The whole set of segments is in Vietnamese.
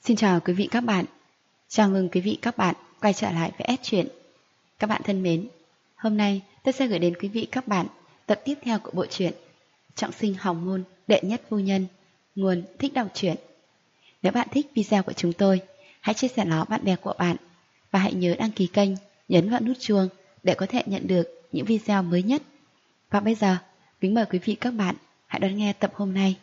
Xin chào quý vị các bạn. Chào mừng quý vị các bạn quay trở lại với S Truyện. Các bạn thân mến, hôm nay tôi sẽ gửi đến quý vị các bạn tập tiếp theo của bộ truyện Trọng sinh hồng môn đệ nhất phu nhân, nguồn Thích đọc truyện. Nếu bạn thích video của chúng tôi, hãy chia sẻ nó bạn bè của bạn và hãy nhớ đăng ký kênh, nhấn vào nút chuông để có thể nhận được những video mới nhất. Và bây giờ, kính mời quý vị các bạn hãy đón nghe tập hôm nay.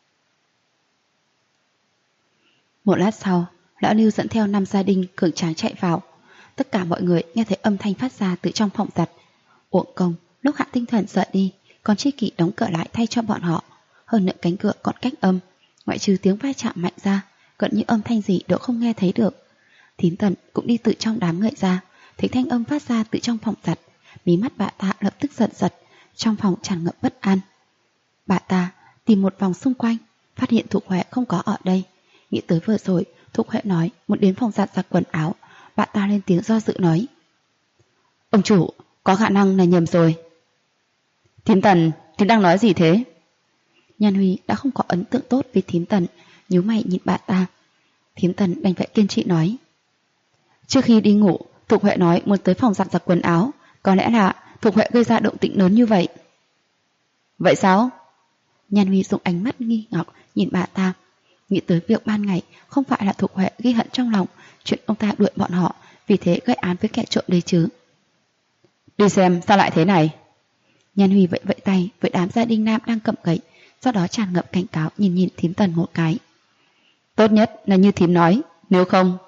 Một lát sau, lão Lưu dẫn theo 5 gia đình cường tráng chạy vào. Tất cả mọi người nghe thấy âm thanh phát ra từ trong phòng giặt. Uổng công, lúc Hạ Tinh Thần rời đi, còn Tri Kỷ đóng cửa lại thay cho bọn họ. Hơn nữa cánh cửa còn cách âm, ngoại trừ tiếng va chạm mạnh ra, gần như âm thanh gì đều không nghe thấy được. Thím Tần cũng đi từ trong đám người ra, thấy thanh âm phát ra từ trong phòng giặt. Mí mắt bà ta lập tức giật giật, trong phòng tràn ngập bất an. Bà ta tìm một vòng xung quanh, phát hiện Thục Huệ không có ở đây. Nghĩ tới vừa rồi, Thục Huệ nói muốn đến phòng giặt giặt quần áo. Bà ta lên tiếng do dự nói: "Ông chủ, có khả năng là nhầm rồi." "Thím Tần, thím đang nói gì thế?" Nhan Huy đã không có ấn tượng tốt với thím Tần, nhíu mày nhìn bà ta. Thím Tần đành phải kiên trì nói: "Trước khi đi ngủ, Thục Huệ nói muốn tới phòng giặt giặt quần áo. Có lẽ là Thục Huệ gây ra động tĩnh lớn như vậy." "Vậy sao?" Nhan Huy dùng ánh mắt nghi ngờ nhìn bà ta. Nghĩ tới việc ban ngày không phải là Thục Huệ ghi hận trong lòng chuyện ông ta đuổi bọn họ, vì thế gây án với kẻ trộm đấy chứ. "Đi xem sao lại thế này." Nhan Huy vẫy vẫy tay với đám gia đình nam đang cầm gậy, sau đó tràn ngập cảnh cáo nhìn thím Tần một cái. "Tốt nhất là như thím nói, nếu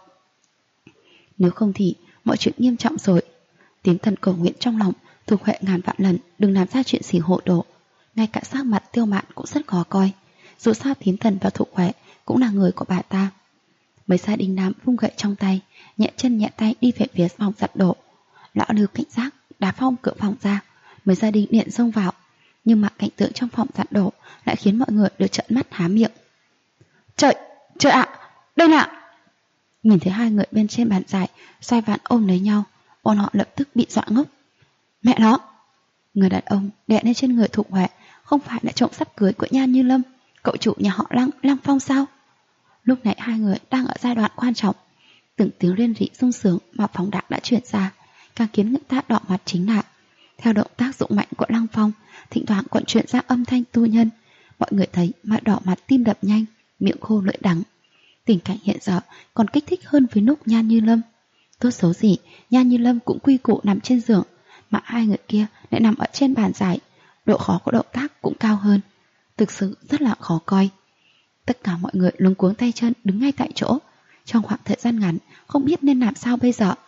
không thì mọi chuyện nghiêm trọng rồi." Thím Tần cầu nguyện trong lòng Thục Huệ ngàn vạn lần đừng làm ra chuyện gì hộ độ. Ngay cả sắc mặt Tiêu Mạn cũng rất khó coi. Dù sao thím Tần và Thục Huệ cũng là người của bà ta. Mấy gia đình nam vung gậy trong tay, nhẹ chân nhẹ tay đi về phía phòng giặt đồ. Lão Lưu cảnh giác đá phong cửa phòng ra, mấy gia đình điện xông vào. Nhưng mà cảnh tượng trong phòng giặt đồ lại khiến mọi người đều trợn mắt há miệng. Trời ạ, đây là... Nhìn thấy hai người bên trên bàn dài xoay ván ôm lấy nhau, bọn họ lập tức bị dọa ngốc. Mẹ nó! Người đàn ông đè lên trên người Thục Huệ không phải là trộm sắp cưới của Nhan Như Lâm, cậu chủ nhà họ Lăng Phong sao? Lúc này hai người đang ở giai đoạn quan trọng. Từng tiếng rên rỉ sung sướng mà phóng đạn đã truyền ra, càng khiến người ta đỏ mặt chính là theo động tác dụng mạnh của Lăng Phong, thỉnh thoảng còn truyền ra âm thanh tu nhân. Mọi người thấy mà đỏ mặt, tim đập nhanh, miệng khô lưỡi đắng. Tình cảnh hiện giờ còn kích thích hơn với lúc Nhan Như Lâm. Tốt xấu gì, Nhan Như Lâm cũng quy củ nằm trên giường, mà hai người kia lại nằm ở trên bàn dài. Độ khó của động tác cũng cao hơn. Thực sự rất là khó coi. Tất cả mọi người luống cuống tay chân đứng ngay tại chỗ. Trong khoảng thời gian ngắn không biết nên làm sao bây giờ.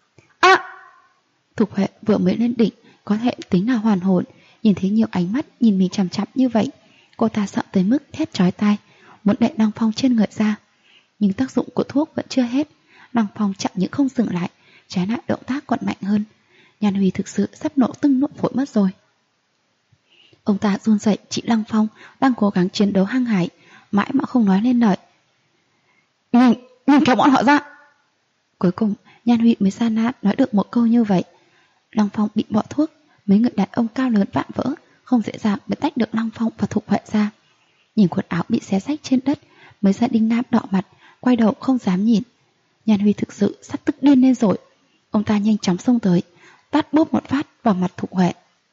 Thục Huệ vừa mới lên đỉnh, có thể tính là hoàn hồn. Nhìn thấy nhiều ánh mắt nhìn mình chằm chằm như vậy, cô ta sợ tới mức thét chói tai, muốn đẩy Lăng Phong trên người ra. Nhưng tác dụng của thuốc vẫn chưa hết. Lăng Phong chẳng những không dừng lại, trái lại động tác còn mạnh hơn. Nhan Huy thực sự sắp nổ tung nội phổi mất rồi. Ông ta run rẩy chị Lăng Phong đang cố gắng chiến đấu hăng hải, mãi mà không nói lên lời. Nhìn kéo bọn họ ra. Cuối cùng Nhan Huy mới gian nan nói được một câu như vậy. Lăng Phong bị bỏ thuốc, mấy người đàn ông cao lớn vạm vỡ không dễ dàng để tách được Lăng Phong và Thục Huệ ra. Nhìn quần áo bị xé rách trên đất, mấy gia đình nam đỏ mặt, quay đầu không dám nhìn. Nhan Huy thực sự sắp tức điên lên rồi. Ông ta nhanh chóng xông tới, tát bốp một phát vào mặt Thục Huệ.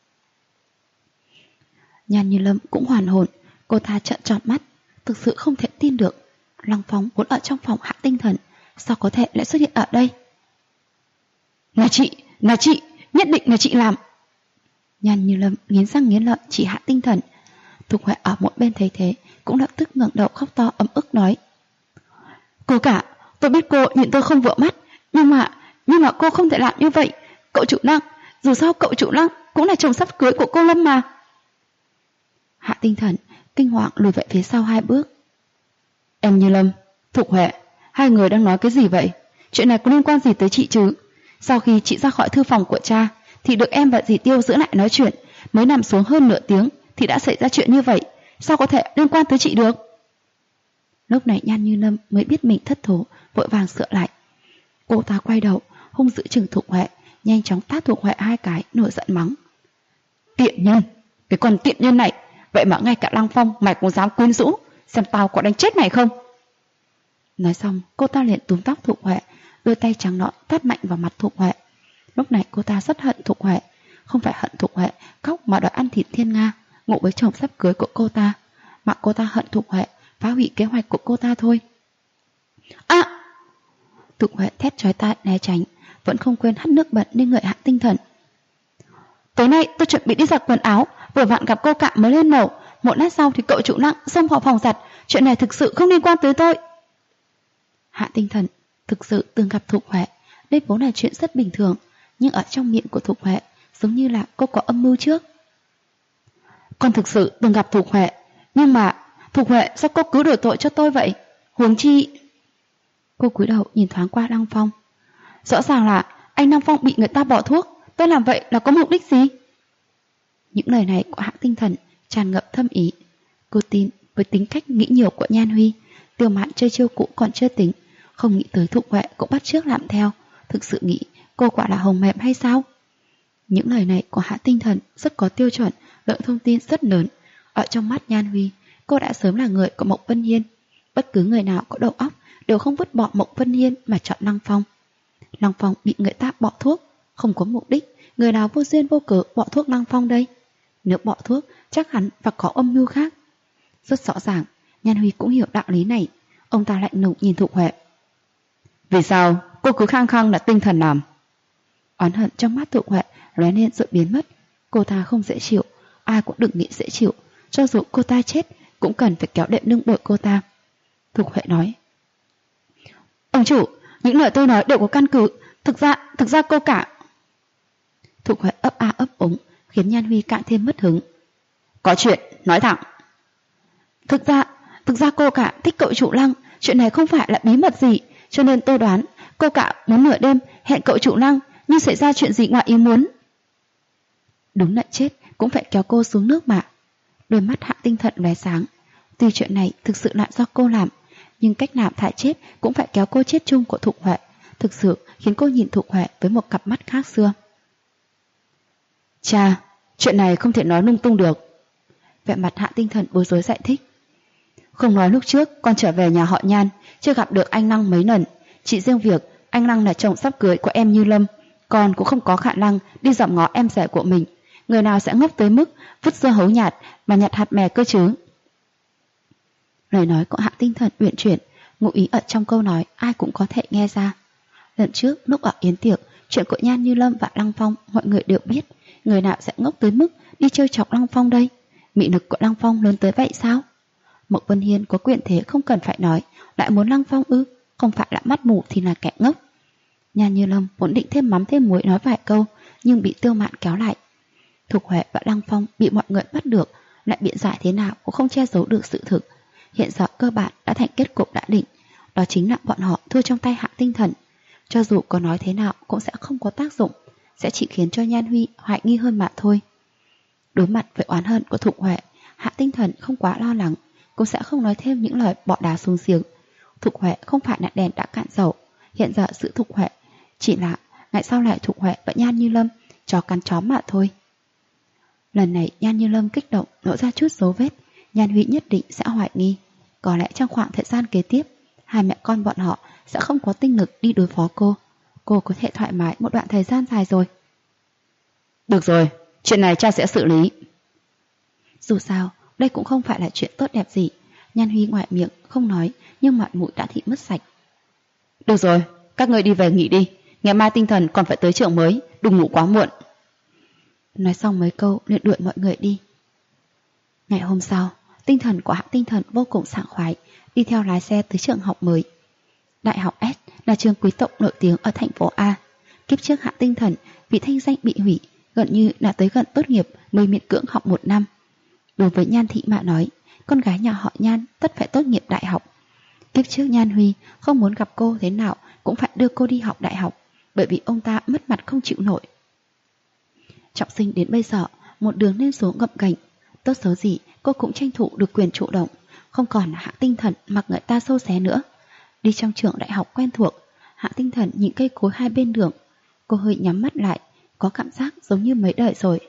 Nhan Như Lâm cũng hoàn hồn, cô ta trợn tròn mắt, thực sự không thể tin được. Lăng Phong vốn ở trong phòng Hạ Tinh Thần, sao có thể lại xuất hiện ở đây? Là chị, nhất định là chị làm. Nhan Như Lâm nghiến răng nghiến lợi chỉ Hạ Tinh Thần. Thục Huệ ở một bên thấy thế cũng lập tức ngẩng đầu khóc to ấm ức nói: "Cô cả, tôi biết cô nhìn tôi không vừa mắt, nhưng mà cô không thể làm như vậy. Cậu chủ Lăng, dù sao cậu chủ Lăng cũng là chồng sắp cưới của cô Lâm mà." Hạ Tinh Thần kinh hoàng lùi về phía sau 2 bước. "Em Như Lâm, Thục Huệ, hai người đang nói cái gì vậy? Chuyện này có liên quan gì tới chị chứ? Sau khi chị ra khỏi thư phòng của cha thì được em và dì Tiêu giữ lại nói chuyện, mới nằm xuống hơn nửa tiếng thì đã xảy ra chuyện như vậy, sao có thể liên quan tới chị được?" Lúc này Nhan Như Lâm mới biết mình thất thố, vội vàng sửa lại. Cô ta quay đầu hung dữ chừng Thục Huệ, nhanh chóng tát Thục Huệ 2 cái, nổi giận mắng: "Tiện nhân, cái con tiện nhân này, vậy mà ngay cả Lăng Phong mày cũng dám quyến rũ, xem tao có đánh chết mày không?" Nói xong, cô ta liền túm tóc Thục Huệ, đôi tay trắng nõn tát mạnh vào mặt Thục Huệ. Lúc này cô ta rất hận Thục Huệ, không phải hận Thục Huệ khóc mà đòi ăn thịt Thiên Nga, ngủ với chồng sắp cưới của cô ta, mà cô ta hận Thục Huệ phá hủy kế hoạch của cô ta thôi. Thục Huệ thét chói tai né tránh, vẫn không quên hắt nước bẩn lên người Hạ Tinh Thần. Tối nay tôi chuẩn bị đi giặt quần áo, vừa vặn gặp cô Cạm mới lên lầu, một lát sau thì cậu chủ Lăng xông vào phòng giặt, chuyện này thực sự không liên quan tới tôi. Hạ Tinh Thần thực sự từng gặp Thục Huệ, đây vốn là chuyện rất bình thường, nhưng ở trong miệng của Thục Huệ giống như là cô có âm mưu trước. Con thực sự từng gặp Thục Huệ, nhưng mà Thục Huệ sao cô cứ đổ tội cho tôi vậy? Huống chi... Cô cúi đầu nhìn thoáng qua Lăng Phong. Rõ ràng là anh Lăng Phong bị người ta bỏ thuốc, tôi làm vậy là có mục đích gì? Những lời này của Hạ Tinh Thần tràn ngập thâm ý. Cô tin với tính cách nghĩ nhiều của Nhan Huy, Tiêu Mạn chơi chiêu cũ còn chưa tính, không nghĩ tới Thục Huệ cũng bắt chước làm theo. Thực sự nghĩ cô quả là hồng mềm hay sao? Những lời này của Hạ Tinh Thần rất có tiêu chuẩn, lượng thông tin rất lớn. Ở trong mắt Nhan Huy, cô đã sớm là người của Mộc Vân Hiên. Bất cứ người nào có đầu óc đều không vứt bỏ Mộc Vân Hiên mà chọn Lăng Phong. Lăng Phong bị người ta bỏ thuốc, không có mục đích, người nào vô duyên vô cớ bỏ thuốc Lăng Phong đây? Nếu bỏ thuốc, chắc hẳn phải có âm mưu khác. Rất rõ ràng, Nhan Huy cũng hiểu đạo lý này. Ông ta lạnh lùng nhìn Thục Huệ. Vì sao cô cứ khăng khăng là Tinh Thần làm? Oán hận trong mắt Thục Huệ lóe lên rồi biến mất. Cô ta không dễ chịu, ai cũng đừng nghĩ dễ chịu. Cho dù cô ta chết, cũng cần phải kéo đệm lưng bội cô ta. Thục Huệ nói. Ông chủ, những lời tôi nói đều có căn cứ. Thực ra cô cả... Thục Huệ ấp a ấp úng, khiến Nhan Huy càng thêm mất hứng. Có chuyện, nói thẳng. Thực ra cô cả thích cậu chủ Lăng, chuyện này không phải là bí mật gì, cho nên tôi đoán cô cả muốn nửa đêm hẹn cậu chủ Lăng, nhưng xảy ra chuyện gì ngoài ý muốn. Đúng là chết cũng phải kéo cô xuống nước mà. Đôi mắt Hạ Tinh Thần lóe sáng. Tuy chuyện này thực sự là do cô làm, nhưng cách nào thải chết cũng phải kéo cô chết chung của Thục Huệ, thực sự khiến cô nhìn Thục Huệ với một cặp mắt khác xưa. Cha, chuyện này không thể nói lung tung được. Vẻ mặt Hạ Tinh Thần bối rối giải thích. Không nói lúc trước con trở về nhà họ Nhan, chưa gặp được anh Lăng mấy lần. Chỉ riêng việc anh Lăng là chồng sắp cưới của em Như Lâm, con cũng không có khả năng đi dòm ngó em rể của mình. Người nào sẽ ngốc tới mức vứt dưa hấu nhạt mà nhặt hạt mè cơ chứ? Lời nói của Hạ Tinh Thần uyển chuyển, ngụ ý ở trong câu nói ai cũng có thể nghe ra. Lần trước lúc ở yến tiệc, chuyện của Nhan Như Lâm và Lăng Phong mọi người đều biết. Người nào sẽ ngốc tới mức đi chơi chọc Lăng Phong đây? Mị lực của Lăng Phong lớn tới vậy sao? Mộc Vân Hiên có quyền thế không cần phải nói, lại muốn Lăng Phong ư? Không phải là mắt mù thì là kẻ ngốc. Nhan Như Lâm vốn định thêm mắm thêm muối nói vài câu, nhưng bị Tiêu Mạn kéo lại. Thục Huệ và Lăng Phong bị mọi người bắt được, lại biện giải thế nào cũng không che giấu được sự thực. Hiện giờ cơ bản đã thành kết cục đã định, đó chính là bọn họ thua trong tay Hạ Tinh Thần. Cho dù có nói thế nào cũng sẽ không có tác dụng, sẽ chỉ khiến cho Nhan Huy hoài nghi hơn mà thôi. Đối mặt với oán hận của Thục Huệ, Hạ Tinh Thần không quá lo lắng, cũng sẽ không nói thêm những lời bỏ đá xuống giếng. Thục Huệ không phải là đèn đã cạn dầu, hiện giờ sự Thục Huệ chỉ là ngày sau lại Thục Huệ và Nhan Như Lâm chó cắn chó mà thôi. Lần này Nhan Như Lâm kích động lộ ra chút dấu vết, Nhan Huy nhất định sẽ hoài nghi. Có lẽ trong khoảng thời gian kế tiếp, hai mẹ con bọn họ sẽ không có tinh lực đi đối phó cô. Cô có thể thoải mái một đoạn thời gian dài rồi. Được rồi, chuyện này cha sẽ xử lý. Dù sao, đây cũng không phải là chuyện tốt đẹp gì. Nhan Huy ngoại miệng không nói, nhưng mặt mũi đã thị mất sạch. Được rồi, các ngươi đi về nghỉ đi. Ngày mai Tinh Thần còn phải tới trường mới, đừng ngủ quá muộn. Nói xong mấy câu liền đuổi mọi người đi. Ngày hôm sau, Tinh Thần của Hạ Tinh Thần vô cùng sảng khoái, đi theo lái xe tới trường học mới. Đại học S là trường quý tộc nổi tiếng ở thành phố A. Kiếp trước Hạ Tinh Thần vì thanh danh bị hủy, gần như đã tới gần tốt nghiệp mới miễn cưỡng học 1 năm. Đối với Nhan Thị mà nói, con gái nhà họ Nhan tất phải tốt nghiệp đại học. Kiếp trước Nhan Huy không muốn gặp cô thế nào cũng phải đưa cô đi học đại học, bởi vì ông ta mất mặt không chịu nổi. Trọng sinh đến bây giờ, một đường lên xuống gập ghềnh, tốt xấu gì cô cũng tranh thủ được quyền chủ động, không còn là Hạ Tinh Thần mặc người ta xâu xé nữa. Đi trong trường đại học quen thuộc, Hạ Tinh Thần nhìn cây cối hai bên đường, cô hơi nhắm mắt lại, có cảm giác giống như mấy đời rồi.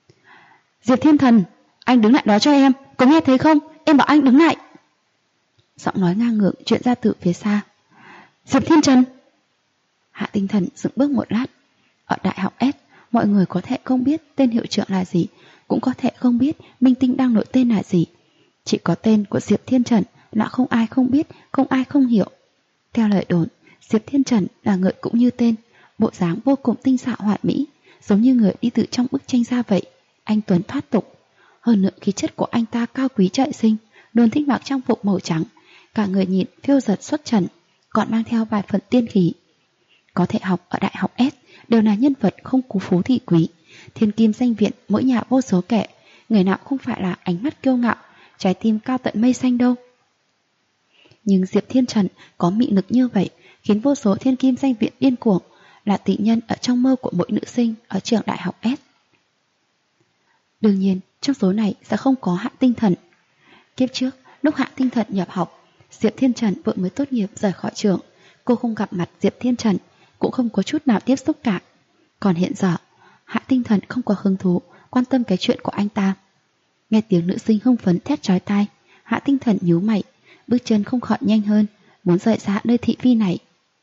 Diệp Thiên Thần, anh đứng lại đó cho em, có nghe thấy không? Em bảo anh đứng lại. Giọng nói ngang ngược truyền ra từ phía xa. Diệp Thiên Trần! Hạ Tinh Thần dừng bước một lát. Ở đại học S, mọi người có thể không biết tên hiệu trưởng là gì, cũng có thể không biết minh tinh đang nổi tên là gì. Chỉ có tên của Diệp Thiên Trần là không ai không biết, không ai không hiểu. Theo lời đồn, Diệp Thiên Trần là người cũng như tên, bộ dáng vô cùng tinh xảo hoàn mỹ, giống như người đi từ trong bức tranh ra vậy. Anh tuấn thoát tục. Hơn nữa khí chất của anh ta cao quý trời sinh, luôn thích mặc trang phục màu trắng, cả người nhìn phiêu dật xuất trần, còn mang theo vài phần tiên khí. Có thể học ở đại học S đều là nhân vật không cú phú thị quý, thiên kim danh viện mỗi nhà vô số kẻ, người nào không phải là ánh mắt kiêu ngạo, trái tim cao tận mây xanh đâu. Nhưng Diệp Thiên Trần có mị lực như vậy, khiến vô số thiên kim danh viện điên cuồng, là tỷ nhân ở trong mơ của mỗi nữ sinh ở trường đại học S. Đương nhiên, trong số này sẽ không có Hạ Tinh Thần. Kiếp trước, lúc Hạ Tinh Thần nhập học, Diệp Thiên Trần vừa mới tốt nghiệp rời khỏi trường, cô không gặp mặt Diệp Thiên Trần, cũng không có chút nào tiếp xúc cả. Còn hiện giờ, Hạ Tinh Thần không có hứng thú quan tâm cái chuyện của anh ta. Nghe tiếng nữ sinh hưng phấn thét chói tai, Hạ Tinh Thần nhíu mày, bước chân không khỏi nhanh hơn, muốn rời xa nơi thị phi này.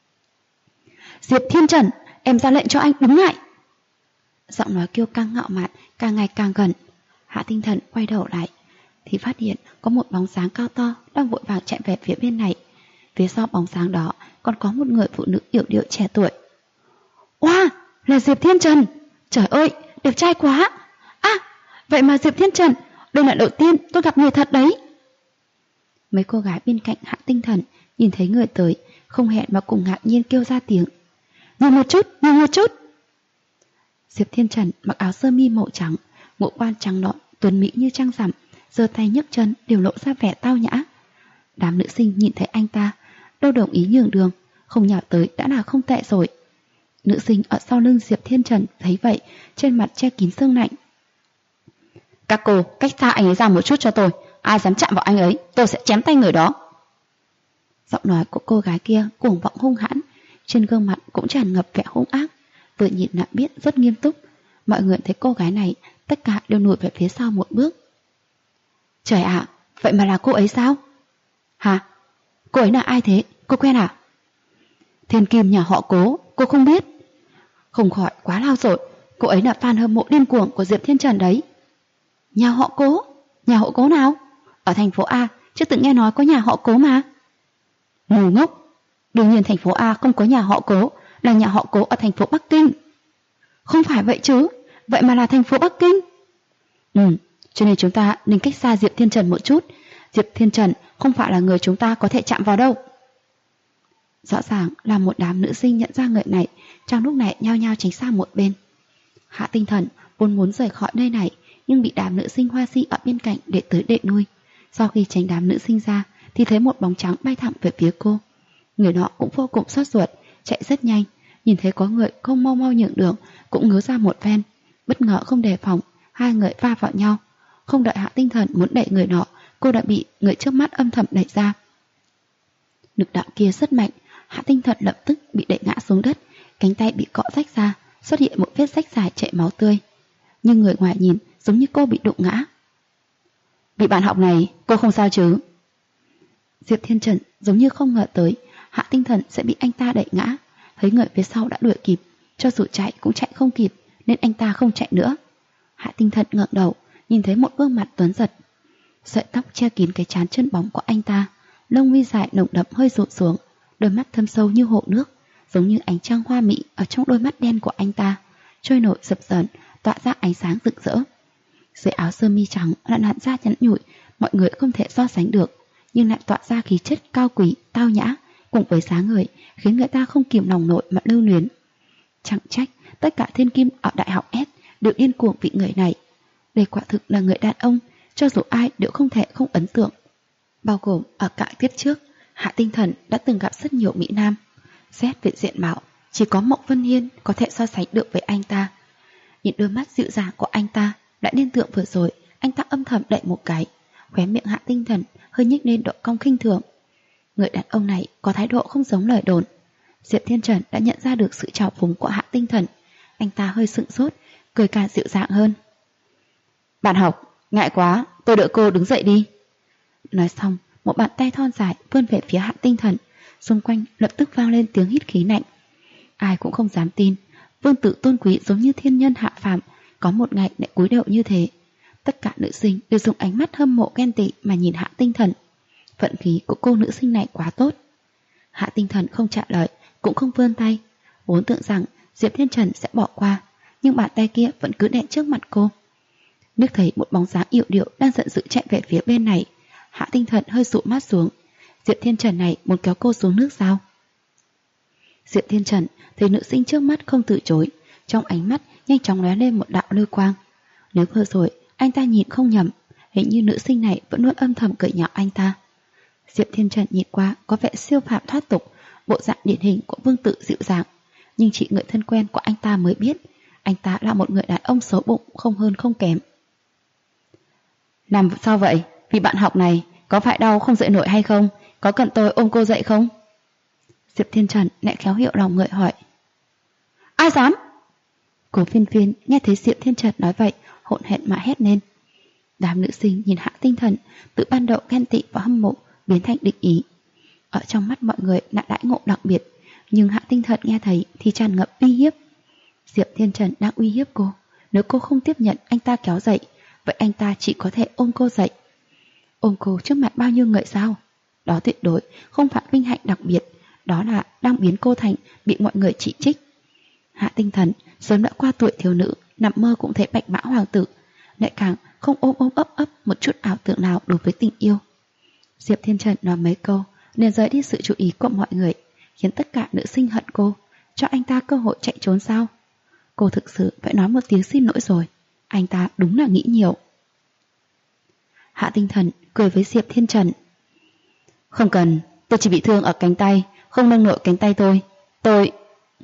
Diệp Thiên Trần, em ra lệnh cho anh đứng lại. Giọng nói kiêu căng ngạo mạn càng ngày càng gần. Hạ Tinh Thần quay đầu lại thì phát hiện có một bóng dáng cao to đang vội vàng chạy về phía bên này. Phía sau bóng dáng đó còn có một người phụ nữ yểu điệu trẻ tuổi. Oa, là Diệp Thiên Trần! Trời ơi, đẹp trai quá! À, vậy mà Diệp Thiên Trần, đây là đầu tiên tôi gặp người thật đấy. Mấy cô gái bên cạnh Hạ Tinh Thần nhìn thấy người tới, không hẹn mà cùng ngạc nhiên kêu ra tiếng. Nhìn một chút, nhìn một chút! Diệp Thiên Trần mặc áo sơ mi màu trắng, ngũ quan trắng nõn, tuấn mỹ như trăng rằm, giơ tay nhấc chân đều lộ ra vẻ tao nhã. Đám nữ sinh nhìn thấy anh ta, đâu đồng ý nhường đường, không nhào tới đã là không tệ rồi. Nữ sinh ở sau lưng Diệp Thiên Trần thấy vậy, trên mặt che kín sương lạnh. Các cô, cách xa anh ấy ra một chút cho tôi, ai dám chạm vào anh ấy, tôi sẽ chém tay người đó. Giọng nói của cô gái kia cuồng vọng hung hãn, trên gương mặt cũng tràn ngập vẻ hung ác, vừa nhìn đã biết rất nghiêm túc. Mọi người thấy cô gái này, tất cả đều lùi về phía sau một bước. Trời ạ, vậy mà là cô ấy sao? Hả? Cô ấy là ai thế? Cô quen à? Thiên kim nhà họ Cố, cô không biết? Không khỏi quá lao rồi, cô ấy là fan hâm mộ điên cuồng của Diệp Thiên Trần đấy. Nhà họ Cố? Nhà họ Cố nào? Ở thành phố A, chưa từng nghe nói có nhà họ Cố mà. Ngu ngốc, đương nhiên thành phố A không có nhà họ Cố, là nhà họ Cố ở thành phố Bắc Kinh. Không phải vậy chứ, vậy mà là thành phố Bắc Kinh. Cho nên chúng ta nên cách xa Diệp Thiên Trần một chút. Diệp Thiên Trần không phải là người chúng ta có thể chạm vào đâu. Rõ ràng là một đám nữ sinh nhận ra người này, trong lúc này nhao nhao tránh xa một bên. Hạ Tinh Thần vốn muốn rời khỏi nơi này, nhưng bị đám nữ sinh hoa si ở bên cạnh để tới đệ nuôi. Sau khi tránh đám nữ sinh ra thì thấy một bóng trắng bay thẳng về phía cô. Người nọ cũng vô cùng sốt ruột, chạy rất nhanh, nhìn thấy có người không mau mau nhường đường cũng ngớ ra một phen. Bất ngờ không đề phòng, hai người va vào nhau. Không đợi Hạ Tinh Thần muốn đẩy người nọ, cô đã bị người trước mắt âm thầm đẩy ra. Lực đạo kia rất mạnh, Hạ Tinh Thần lập tức bị đẩy ngã xuống đất, cánh tay bị cọ rách ra, xuất hiện một vết rách dài chảy máu tươi. Nhưng người ngoài nhìn giống như cô bị đụng ngã. Vị bạn học này, cô không sao chứ? Diệp Thiên Trần giống như không ngờ tới Hạ Tinh Thần sẽ bị anh ta đẩy ngã. Thấy người phía sau đã đuổi kịp, cho dù chạy cũng chạy không kịp, nên anh ta không chạy nữa. Hạ Tinh Thần ngẩng đầu, nhìn thấy một gương mặt tuấn giật. Sợi tóc che kín cái trán chân bóng của anh ta, lông mi dài nồng đậm hơi rụt xuống, đôi mắt thâm sâu như hồ nước, giống như ánh trăng hoa mỹ ở trong đôi mắt đen của anh ta, trôi nổi dập dờn, tỏa ra ánh sáng rực rỡ. Dưới áo sơ mi trắng là làn da nhẵn nhụi, mọi người không thể so sánh được, nhưng lại tỏa ra khí chất cao quý, tao nhã, cùng với dáng người khiến người ta không kìm lòng nổi mà lưu luyến. Chẳng trách tất cả thiên kim ở đại học S đều điên cuồng vì người này. Đây quả thực là người đàn ông, cho dù ai đều không thể không ấn tượng. Bao gồm ở cả kiếp trước, Hạ Tinh Thần đã từng gặp rất nhiều mỹ nam. Xét về diện mạo, chỉ có Mộng Vân Hiên có thể so sánh được với anh ta. Nhìn đôi mắt dịu dàng của anh ta, lại liên tưởng vừa rồi anh ta âm thầm đậy một cái, khóe miệng Hạ Tinh Thần hơi nhếch lên độ cong khinh thường. Người đàn ông này có thái độ không giống lời đồn. Diệp Thiên Trần đã nhận ra được sự trào phúng của Hạ Tinh Thần. Anh ta hơi sững sốt, cười càng dịu dàng hơn. Bạn học, ngại quá, tôi đợi cô đứng dậy đi. Nói xong, một bàn tay thon dài vươn về phía Hạ Tinh Thần. Xung quanh lập tức vang lên tiếng hít khí lạnh. Ai cũng không dám tin vương tử tôn quý giống như thiên nhân hạ phàm có một ngày lại cúi đầu như thế. Tất cả nữ sinh đều dùng ánh mắt hâm mộ ghen tị mà nhìn Hạ Tinh Thần. Vận khí của cô nữ sinh này quá tốt. Hạ Tinh Thần không trả lời, cũng không vươn tay. Vốn tưởng rằng Diệp Thiên Trần sẽ bỏ qua, nhưng bàn tay kia vẫn cứ đè trước mặt cô. Nước thấy một bóng dáng yểu điệu đang giận dữ chạy về phía bên này, Hạ Tinh Thần hơi dụ mắt xuống. Diệp Thiên Trần này muốn kéo cô xuống nước sao? Diệp Thiên Trần thấy nữ sinh trước mắt không từ chối, trong ánh mắt nhanh chóng lóe lên một đạo lôi quang. Nếu vừa rồi anh ta nhìn không nhầm, hình như nữ sinh này vẫn luôn âm thầm cười nhạo anh ta. Diệp Thiên Trần nhìn qua có vẻ siêu phàm thoát tục, bộ dạng điển hình của vương tử dịu dàng, nhưng chỉ người thân quen của anh ta mới biết, anh ta là một người đàn ông xấu bụng không hơn không kém. Làm sao vậy? Vì bạn học này có phải đau không dậy nổi hay không? Có cần tôi ôm cô dậy không? Diệp Thiên Trần lại khéo hiểu lòng người hỏi. Ai dám? Cố Phiên Phiên nghe thấy Diệp Thiên Trần nói vậy, hỗn hển mà hét lên. Đám nữ sinh nhìn Hạ Tinh Thần từ ban đầu ghen tị và hâm mộ biến thành địch ý. Ở trong mắt mọi người là đãi ngộ đặc biệt, nhưng Hạ Tinh Thần nghe thấy thì tràn ngập uy hiếp. Diệp Thiên Trần đang uy hiếp cô, nếu cô không tiếp nhận anh ta kéo dậy, vậy anh ta chỉ có thể ôm cô dậy. Ôm cô trước mặt bao nhiêu người sao? Đó tuyệt đối không phải vinh hạnh đặc biệt, đó là đang biến cô thành bị mọi người chỉ trích. Hạ Tinh Thần sớm đã qua tuổi thiếu nữ, nằm mơ cũng thấy bạch mã hoàng tử, lại càng không ôm ấp một chút ảo tưởng nào đối với tình yêu. Diệp Thiên Trần nói mấy câu nên rời đi sự chú ý của mọi người, khiến tất cả nữ sinh hận cô, cho anh ta cơ hội chạy trốn sao? Cô thực sự phải nói một tiếng xin lỗi rồi, anh ta đúng là nghĩ nhiều. Hạ Tinh Thần cười với Diệp Thiên Trần. Không cần, tôi chỉ bị thương ở cánh tay, không nâng nổi cánh tay tôi...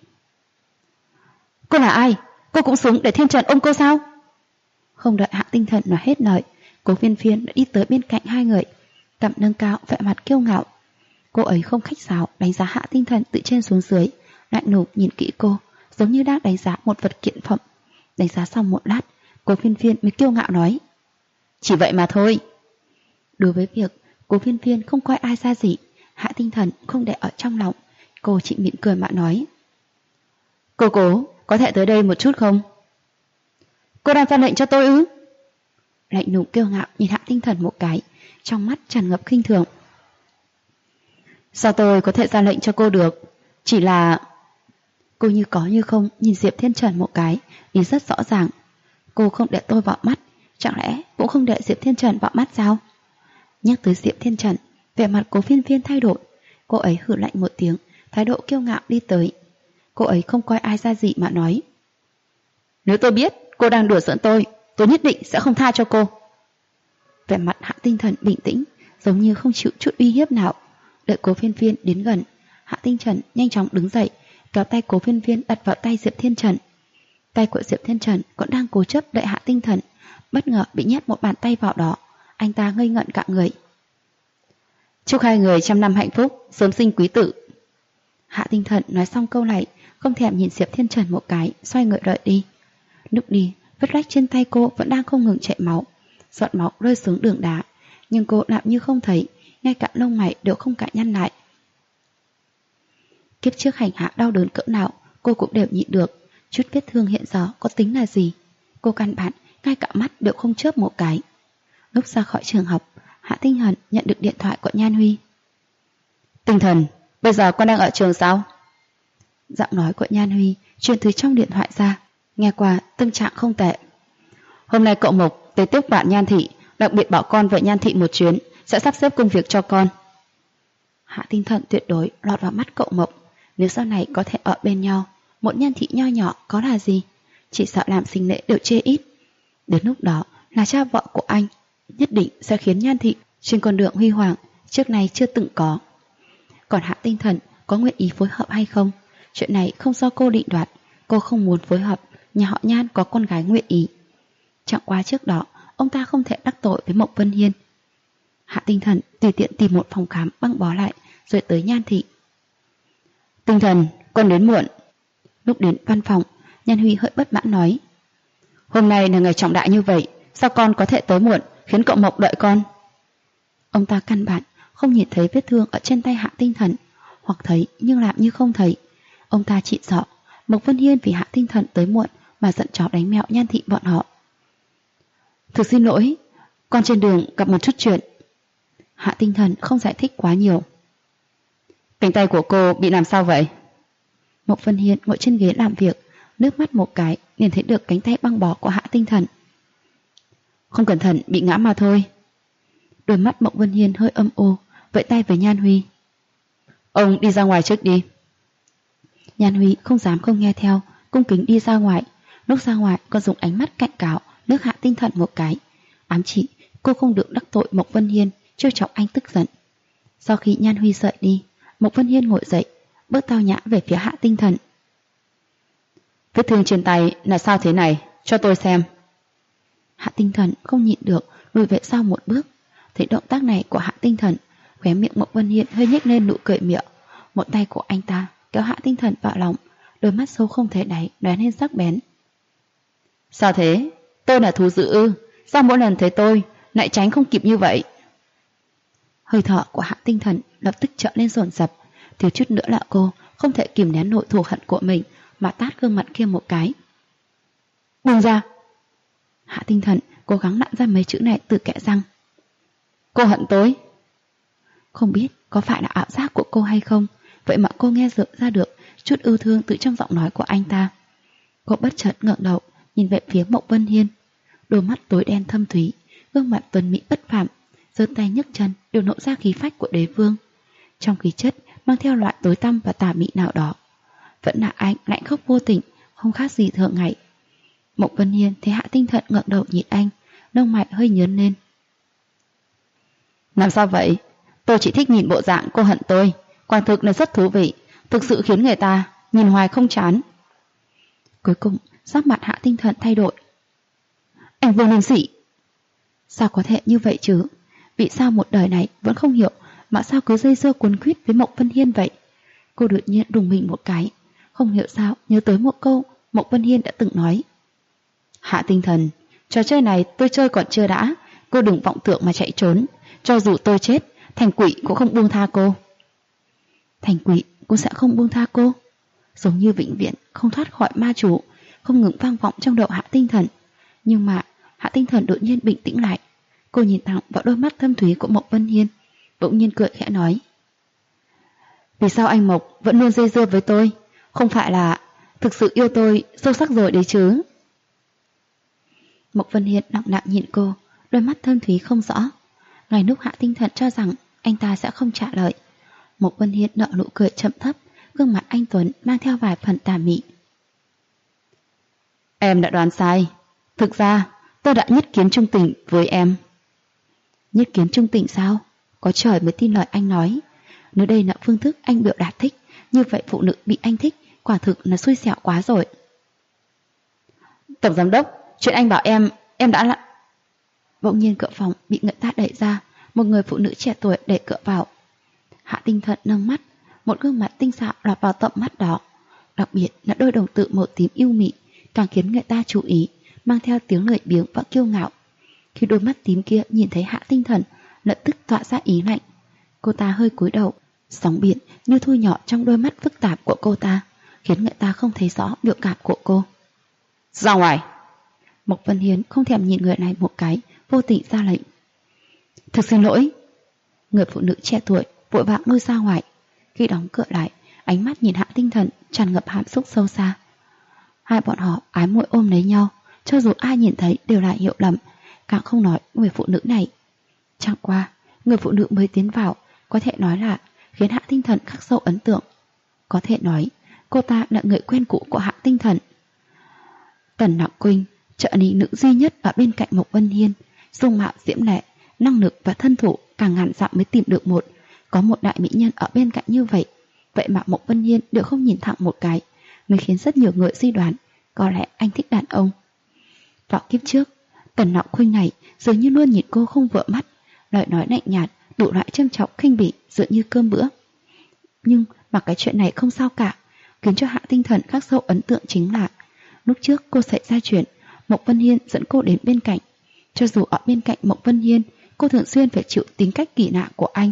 Cô là ai? Cô cũng xứng để Thiên Trần ôm cô sao? Không đợi Hạ Tinh Thần nói hết lời, Cố Phiên Phiên đã đi tới bên cạnh hai người, cằm nâng cao, vẻ mặt kiêu ngạo. Cô ấy không khách sáo đánh giá Hạ Tinh Thần từ trên xuống dưới, lạnh lùng nhìn kỹ cô, giống như đang đánh giá một vật kiện phẩm. Đánh giá xong một lát, Cố Phiên Phiên mới kiêu ngạo nói. Chỉ vậy mà thôi. Đối với việc Cố Phiên Phiên không coi ai ra gì, Hạ Tinh Thần không để ở trong lòng, cô chỉ mỉm cười mà nói. Cô Cố, có thể tới đây một chút không? Cô đang ra lệnh cho tôi ư? Lạnh lùng kiêu ngạo nhìn Hạ Tinh Thần một cái, trong mắt tràn ngập khinh thường. Sao tôi có thể ra lệnh cho cô được? Chỉ là... Cô như có như không nhìn Diệp Thiên Trần một cái, ý rất rõ ràng. Cô không để tôi vào mắt, chẳng lẽ cũng không để Diệp Thiên Trần vào mắt sao? Nhắc tới Diệp Thiên Trần, vẻ mặt Cố Phiên Phiên thay đổi. Cô ấy hừ lạnh một tiếng, thái độ kiêu ngạo đi tới. Cô ấy không coi ai ra gì mà nói. Nếu tôi biết cô đang đùa giỡn tôi nhất định sẽ không tha cho cô. Vẻ mặt Hạ Tinh Thần bình tĩnh, giống như không chịu chút uy hiếp nào. Đợi Cố Phiên Phiên đến gần, Hạ Tinh Trần nhanh chóng đứng dậy, kéo tay Cố Phiên Phiên đặt vào tay Diệp Thiên Trần. Tay của Diệp Thiên Trần còn đang cố chấp đợi Hạ Tinh Thần, bất ngờ bị nhét một bàn tay vào đó. Anh ta ngây ngẩn cả người. Chúc hai người trăm năm hạnh phúc, sớm sinh quý tử. Hạ Tinh Thần nói xong câu này, không thèm nhìn Diệp Thiên Trần một cái, xoay người rời đi. Lúc đi, vết rách trên tay cô vẫn đang không ngừng chảy máu, giọt máu rơi xuống đường đá, nhưng cô làm như không thấy, ngay cả lông mày đều không cả nhăn lại. Kiếp trước hành hạ đau đớn cỡ nào cô cũng đều nhịn được, chút vết thương hiện giờ có tính là gì? Cô căn bản ngay cả mắt đều không chớp một cái. Lúc ra khỏi trường học, Hạ Tinh Thần nhận được điện thoại của Nhan Huy. Tinh Thần, bây giờ con đang ở trường sao? Giọng nói của Nhan Huy truyền từ trong điện thoại ra, nghe qua tâm trạng không tệ. Hôm nay cậu Mộc tới tiếp bạn Nhan Thị, đặc biệt bảo con về Nhan Thị một chuyến, sẽ sắp xếp công việc cho con. Hạ Tinh Thần tuyệt đối lọt vào mắt cậu Mộc. Nếu sau này có thể ở bên nhau, một Nhan Thị nho nhỏ có là gì? Chỉ sợ làm sinh lễ đều chê ít. Đến lúc đó là cha vợ của anh, nhất định sẽ khiến Nhan Thị trên con đường huy hoàng trước nay chưa từng có. Còn Hạ Tinh Thần có nguyện ý phối hợp hay không, chuyện này không do cô định đoạt. Cô không muốn phối hợp, nhà họ Nhan có con gái nguyện ý. Chẳng qua trước đó ông ta không thể đắc tội với Mộc Vân Hiên. Hạ Tinh Thần tùy tiện tìm một phòng khám băng bó lại, rồi tới Nhan Thị. Tinh Thần, con đến muộn. Lúc đến văn phòng, Nhan Huy hơi bất mãn nói. Hôm nay là ngày trọng đại như vậy, sao con có thể tới muộn, khiến cậu Mộc đợi con? Ông ta căn bản không nhìn thấy vết thương ở trên tay Hạ Tinh Thần, hoặc thấy nhưng làm như không thấy. Ông ta chỉ sợ Mộc Vân Hiên vì Hạ Tinh Thần tới muộn mà giận chó đánh mèo Nhan thị bọn họ. Thực xin lỗi, con trên đường gặp một chút chuyện. Hạ Tinh Thần không giải thích quá nhiều. Cánh tay của cô bị làm sao vậy? Mộc Vân Hiên ngồi trên ghế làm việc, nước mắt một cái nhìn thấy được cánh tay băng bó của Hạ Tinh Thần. Không cẩn thận bị ngã mà thôi. Đôi mắt Mộc Vân Hiên hơi âm u, vẫy tay với Nhan Huy. Ông đi ra ngoài trước đi. Nhan Huy không dám không nghe theo, cung kính đi ra ngoài. Lúc ra ngoài còn dùng ánh mắt cạnh cáo nước Hạ Tinh Thần một cái, ám chỉ cô không được đắc tội Mộc Vân Hiên, trêu chọc anh tức giận. Sau khi Nhan Huy rời đi, Mộc Vân Hiên ngồi dậy, bước tao nhã về phía Hạ Tinh Thần. Vết thương trên tay là sao thế này, cho tôi xem. Hạ Tinh Thần không nhịn được lùi về sau một bước. Thấy động tác này của Hạ Tinh Thần, khóe miệng Mộc Vân Hiên hơi nhếch lên nụ cười miệng. Một tay của anh ta kéo Hạ Tinh Thần vào lòng, đôi mắt sâu không thấy đáy lóe lên sắc bén. Sao thế? Tôi là thú dữ ư? Sao mỗi lần thấy tôi lại tránh không kịp như vậy? Hơi thở của Hạ Tinh Thần lập tức trở lên dồn dập, thiếu chút nữa là cô không thể kìm nén nỗi thù hận của mình mà tát gương mặt kia một cái. Buông ra! Hạ Tinh Thần cố gắng nặn ra mấy chữ này từ kẽ răng. Cô hận tôi? Không biết có phải là ảo giác của cô hay không, vậy mà cô nghe ra được chút yêu thương từ trong giọng nói của anh ta. Cô bất chợt ngẩng đầu nhìn về phía Mộc Vân Hiên, đôi mắt tối đen thâm thúy, gương mặt tuấn mỹ bất phàm, giơ tay nhấc chân đều lộ ra khí phách của đế vương, trong khí chất mang theo loại tối tăm và tà mị nào đó. Vẫn là anh lạnh khóc vô tình, không khác gì thường ngày. Mộc Vân Hiên thấy Hạ Tinh Thần ngẩng đầu nhìn anh, lông mày hơi nhướng lên. Làm sao vậy? Tôi chỉ thích nhìn bộ dạng cô hận tôi, quả thực là rất thú vị, thực sự khiến người ta nhìn hoài không chán. Cuối cùng sắc mặt Hạ Tinh Thần thay đổi. Anh vô liêm sỉ! Sao có thể như vậy chứ? Vì sao một đời này vẫn không hiểu mà sao cứ dây dưa cuốn quýt với Mộc Vân Hiên vậy? Cô đột nhiên đùng mình một cái, không hiểu sao nhớ tới một câu Mộc Vân Hiên đã từng nói. Hạ Tinh Thần, trò chơi này tôi chơi còn chưa đã, cô đừng vọng tưởng mà chạy trốn, cho dù tôi chết, thành quỷ cũng không buông tha cô. Thành quỷ cũng sẽ không buông tha cô? Giống như vĩnh viễn không thoát khỏi ma chủ, không ngừng vang vọng trong đầu Hạ Tinh Thần. Nhưng mà Hạ Tinh Thần đột nhiên bình tĩnh lại. Cô nhìn thẳng vào đôi mắt thâm thúy của Mộc Vân Hiên, bỗng nhiên cười khẽ nói. Vì sao anh Mộc vẫn luôn dây dưa với tôi? Không phải là thực sự yêu tôi sâu sắc rồi đấy chứ? Mộc Vân Hiên lặng lặng nhìn cô, đôi mắt thâm thúy không rõ. Ngay lúc Hạ Tinh Thần cho rằng anh ta sẽ không trả lời, Mộc Vân Hiên nở nụ cười chậm thấp, gương mặt anh tuấn mang theo vài phần tà mị. Em đã đoán sai. Thực ra tôi đã nhất kiến trung tình với em. Nhất kiến trung tình sao? Có trời mới tin lời anh nói. Nếu đây là phương thức anh biểu đạt thích, như vậy phụ nữ bị anh thích quả thực là xui xẻo quá rồi. Tổng giám đốc, chuyện anh bảo em đã là... Bỗng nhiên cửa phòng bị người ta đẩy ra, một người phụ nữ trẻ tuổi đẩy cửa vào. Hạ Tinh Thần nâng mắt, một gương mặt tinh xảo lọt vào tầm mắt đó, đặc biệt là đôi đồng tử màu tím yêu mị, càng khiến người ta chú ý, mang theo tiếng lười biếng và kiêu ngạo. Khi đôi mắt tím kia nhìn thấy Hạ Tinh Thần, lập tức tỏa ra ý lạnh. Cô ta hơi cúi đầu, sóng biển như thu nhỏ trong đôi mắt phức tạp của cô ta, khiến người ta không thấy rõ biểu cảm của cô. Ra ngoài! Mộc Vân Hiên không thèm nhìn người này một cái, vô tình ra lệnh. Thực xin lỗi! Người phụ nữ trẻ tuổi vội vàng lui ra ngoài. Khi đóng cửa lại, ánh mắt nhìn Hạ Tinh Thần tràn ngập hàm xúc sâu xa. Hai bọn họ ái muội ôm lấy nhau, cho dù ai nhìn thấy đều lại hiểu lầm, càng không nói người phụ nữ này. Chẳng qua, người phụ nữ mới tiến vào có thể nói là khiến Hạ Tinh Thần khắc sâu ấn tượng. Có thể nói cô ta là người quen cũ của Hạ Tinh Thần. Tần Nặc Quynh, trợ lý nữ duy nhất ở bên cạnh Mộc Vân Hiên, dung mạo diễm lệ, năng lực và thân thủ càng ngàn dặm mới tìm được một. Có một đại mỹ nhân ở bên cạnh như vậy, vậy mà Mộc Vân Hiên đều không nhìn thẳng một cái, mới khiến rất nhiều người suy đoán có lẽ anh thích đàn ông. Vào kiếp trước, Tần Nặc Quynh này dường như luôn nhìn cô không vừa mắt, lời nói lạnh nhạt, đủ loại châm chọc khinh bỉ dựa như cơm bữa. Nhưng mà cái chuyện này không sao cả, khiến cho Hạ Tinh Thần khắc sâu ấn tượng chính là lúc trước cô xảy ra chuyện, Mộc Vân Hiên dẫn cô đến bên cạnh. Cho dù ở bên cạnh Mộc Vân Hiên, cô thường xuyên phải chịu tính cách kỳ lạ của anh,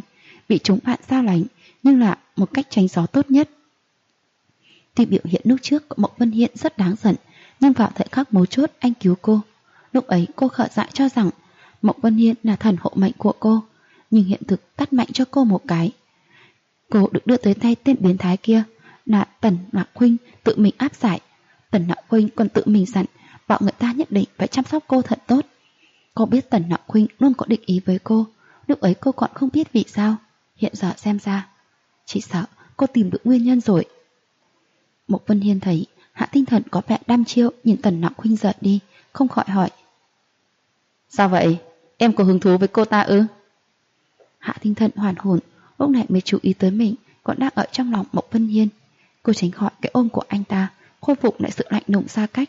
bị chúng bạn xa lánh, nhưng là một cách tránh gió tốt nhất. Tuy biểu hiện lúc trước của Mộc Vân Hiên rất đáng giận, nhưng vào thời khắc mấu chốt anh cứu cô. Lúc ấy cô khờ dại cho rằng Mộc Vân Hiên là thần hộ mệnh của cô, nhưng hiện thực tát mạnh cho cô một cái. Cô được đưa tới tay tên biến thái kia là Tần Nặc Huynh tự mình áp giải. Tần Nặc Huynh còn tự mình dặn bảo người ta nhất định phải chăm sóc cô thật tốt. Cô biết Tần Nặc Huynh luôn có định ý với cô, lúc ấy cô còn không biết vì sao. Hiện giờ xem ra, chỉ sợ cô tìm được nguyên nhân rồi. Mộc Vân Hiên thấy Hạ Tinh Thần có vẻ đăm chiêu nhìn Tần Nặc Huynh rời đi, không khỏi hỏi: sao vậy? Em có hứng thú với cô ta ư? Hạ Tinh Thần hoàn hồn, lúc này mới chú ý tới mình còn đang ở trong lòng Mộc Vân Hiên. Cô tránh khỏi cái ôm của anh ta, khôi phục lại sự lạnh lùng xa cách.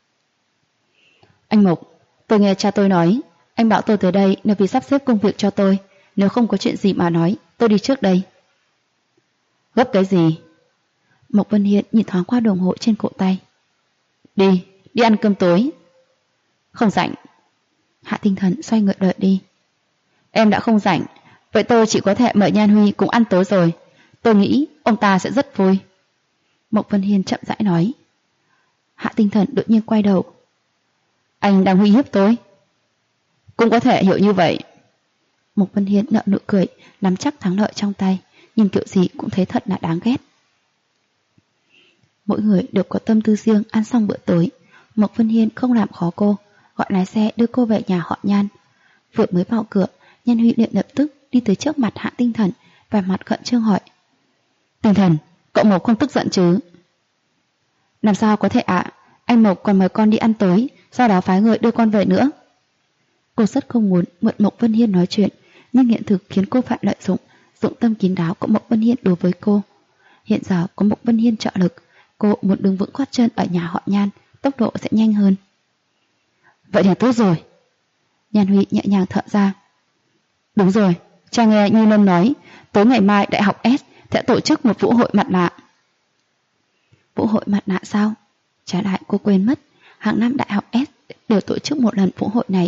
Anh Mộc, tôi nghe cha tôi nói, anh bảo tôi tới đây là vì sắp xếp công việc cho tôi. Nếu không có chuyện gì mà nói, tôi đi trước đây. Gấp cái gì? Mộc Vân Hiên nhìn thoáng qua đồng hồ trên cổ tay. Đi ăn cơm tối. Không rảnh. Hạ Tinh Thần xoay người đợi đi. Em đã không rảnh, vậy tôi chỉ có thể mời Nhan Huy cùng ăn tối rồi. Tôi nghĩ ông ta sẽ rất vui. Mộc Vân Hiên chậm rãi nói. Hạ Tinh Thần đột nhiên quay đầu. Anh đang uy hiếp tôi? Cũng có thể hiểu như vậy. Mộc Vân Hiên nở nụ cười, nắm chắc thắng lợi trong tay, nhìn kiểu gì cũng thấy thật là đáng ghét. Mỗi người đều có tâm tư riêng. Ăn xong bữa tối, Mộc Vân Hiên không làm khó cô, gọi lái xe đưa cô về nhà họ Nhan. Vừa mới vào cửa, Nhan Huy liền lập tức đi tới trước mặt Hạ Tinh Thần, và mặt khẩn trương hỏi: Tinh Thần, cậu Mộc không tức giận chứ? Làm sao có thể ạ? Anh Mộc còn mời con đi ăn tối, sau đó phái người đưa con về nữa. Cô rất không muốn mượn Mộc Vân Hiên nói chuyện, nhưng hiện thực khiến cô phải lợi dụng tâm kín đáo của Mộc Vân Hiên đối với cô. Hiện giờ có Mộc Vân Hiên trợ lực, cô muốn đứng vững gót chân ở nhà họ Nhan, tốc độ sẽ nhanh hơn. Vậy là tốt rồi. Nhan Huy nhẹ nhàng thở ra. Đúng rồi, cha nghe Như Lâm nói, tối ngày mai Đại học S sẽ tổ chức một vũ hội mặt nạ. Vũ hội mặt nạ sao? Trái lại cô quên mất, hàng năm Đại học S đều tổ chức một lần vũ hội này.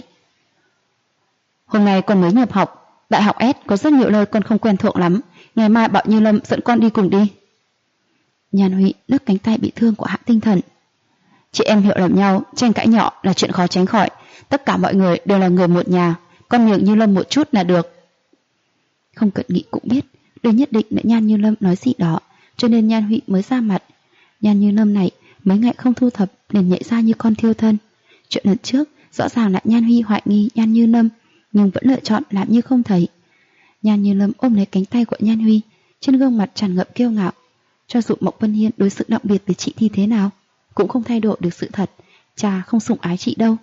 Hôm nay con mới nhập học, Đại học S có rất nhiều nơi con không quen thuộc lắm, ngày mai bảo Như Lâm dẫn con đi cùng đi. Nhan Huy nứt cánh tay bị thương của Hạ Tinh Thần. Chị em hiểu lầm nhau, tranh cãi nhỏ là chuyện khó tránh khỏi, tất cả mọi người đều là người một nhà, con nhường Như Lâm một chút là được. Không cần nghĩ cũng biết, đây nhất định là Nhan Như Lâm nói gì đó, cho nên Nhan Huy mới ra mặt. Nhan Như Lâm này mấy ngày không thu thập liền nhảy ra như con thiêu thân. Chuyện lần trước rõ ràng là Nhan Huy hoài nghi Nhan Như Lâm, nhưng vẫn lựa chọn làm như không thấy. Nhan Như Lâm ôm lấy cánh tay của Nhan Huy, trên gương mặt tràn ngập kiêu ngạo. Cho dù Mộc Vân Hiên đối xử đặc biệt với chị thì thế nào, cũng không thay đổi được sự thật, cha không sủng ái chị đâu.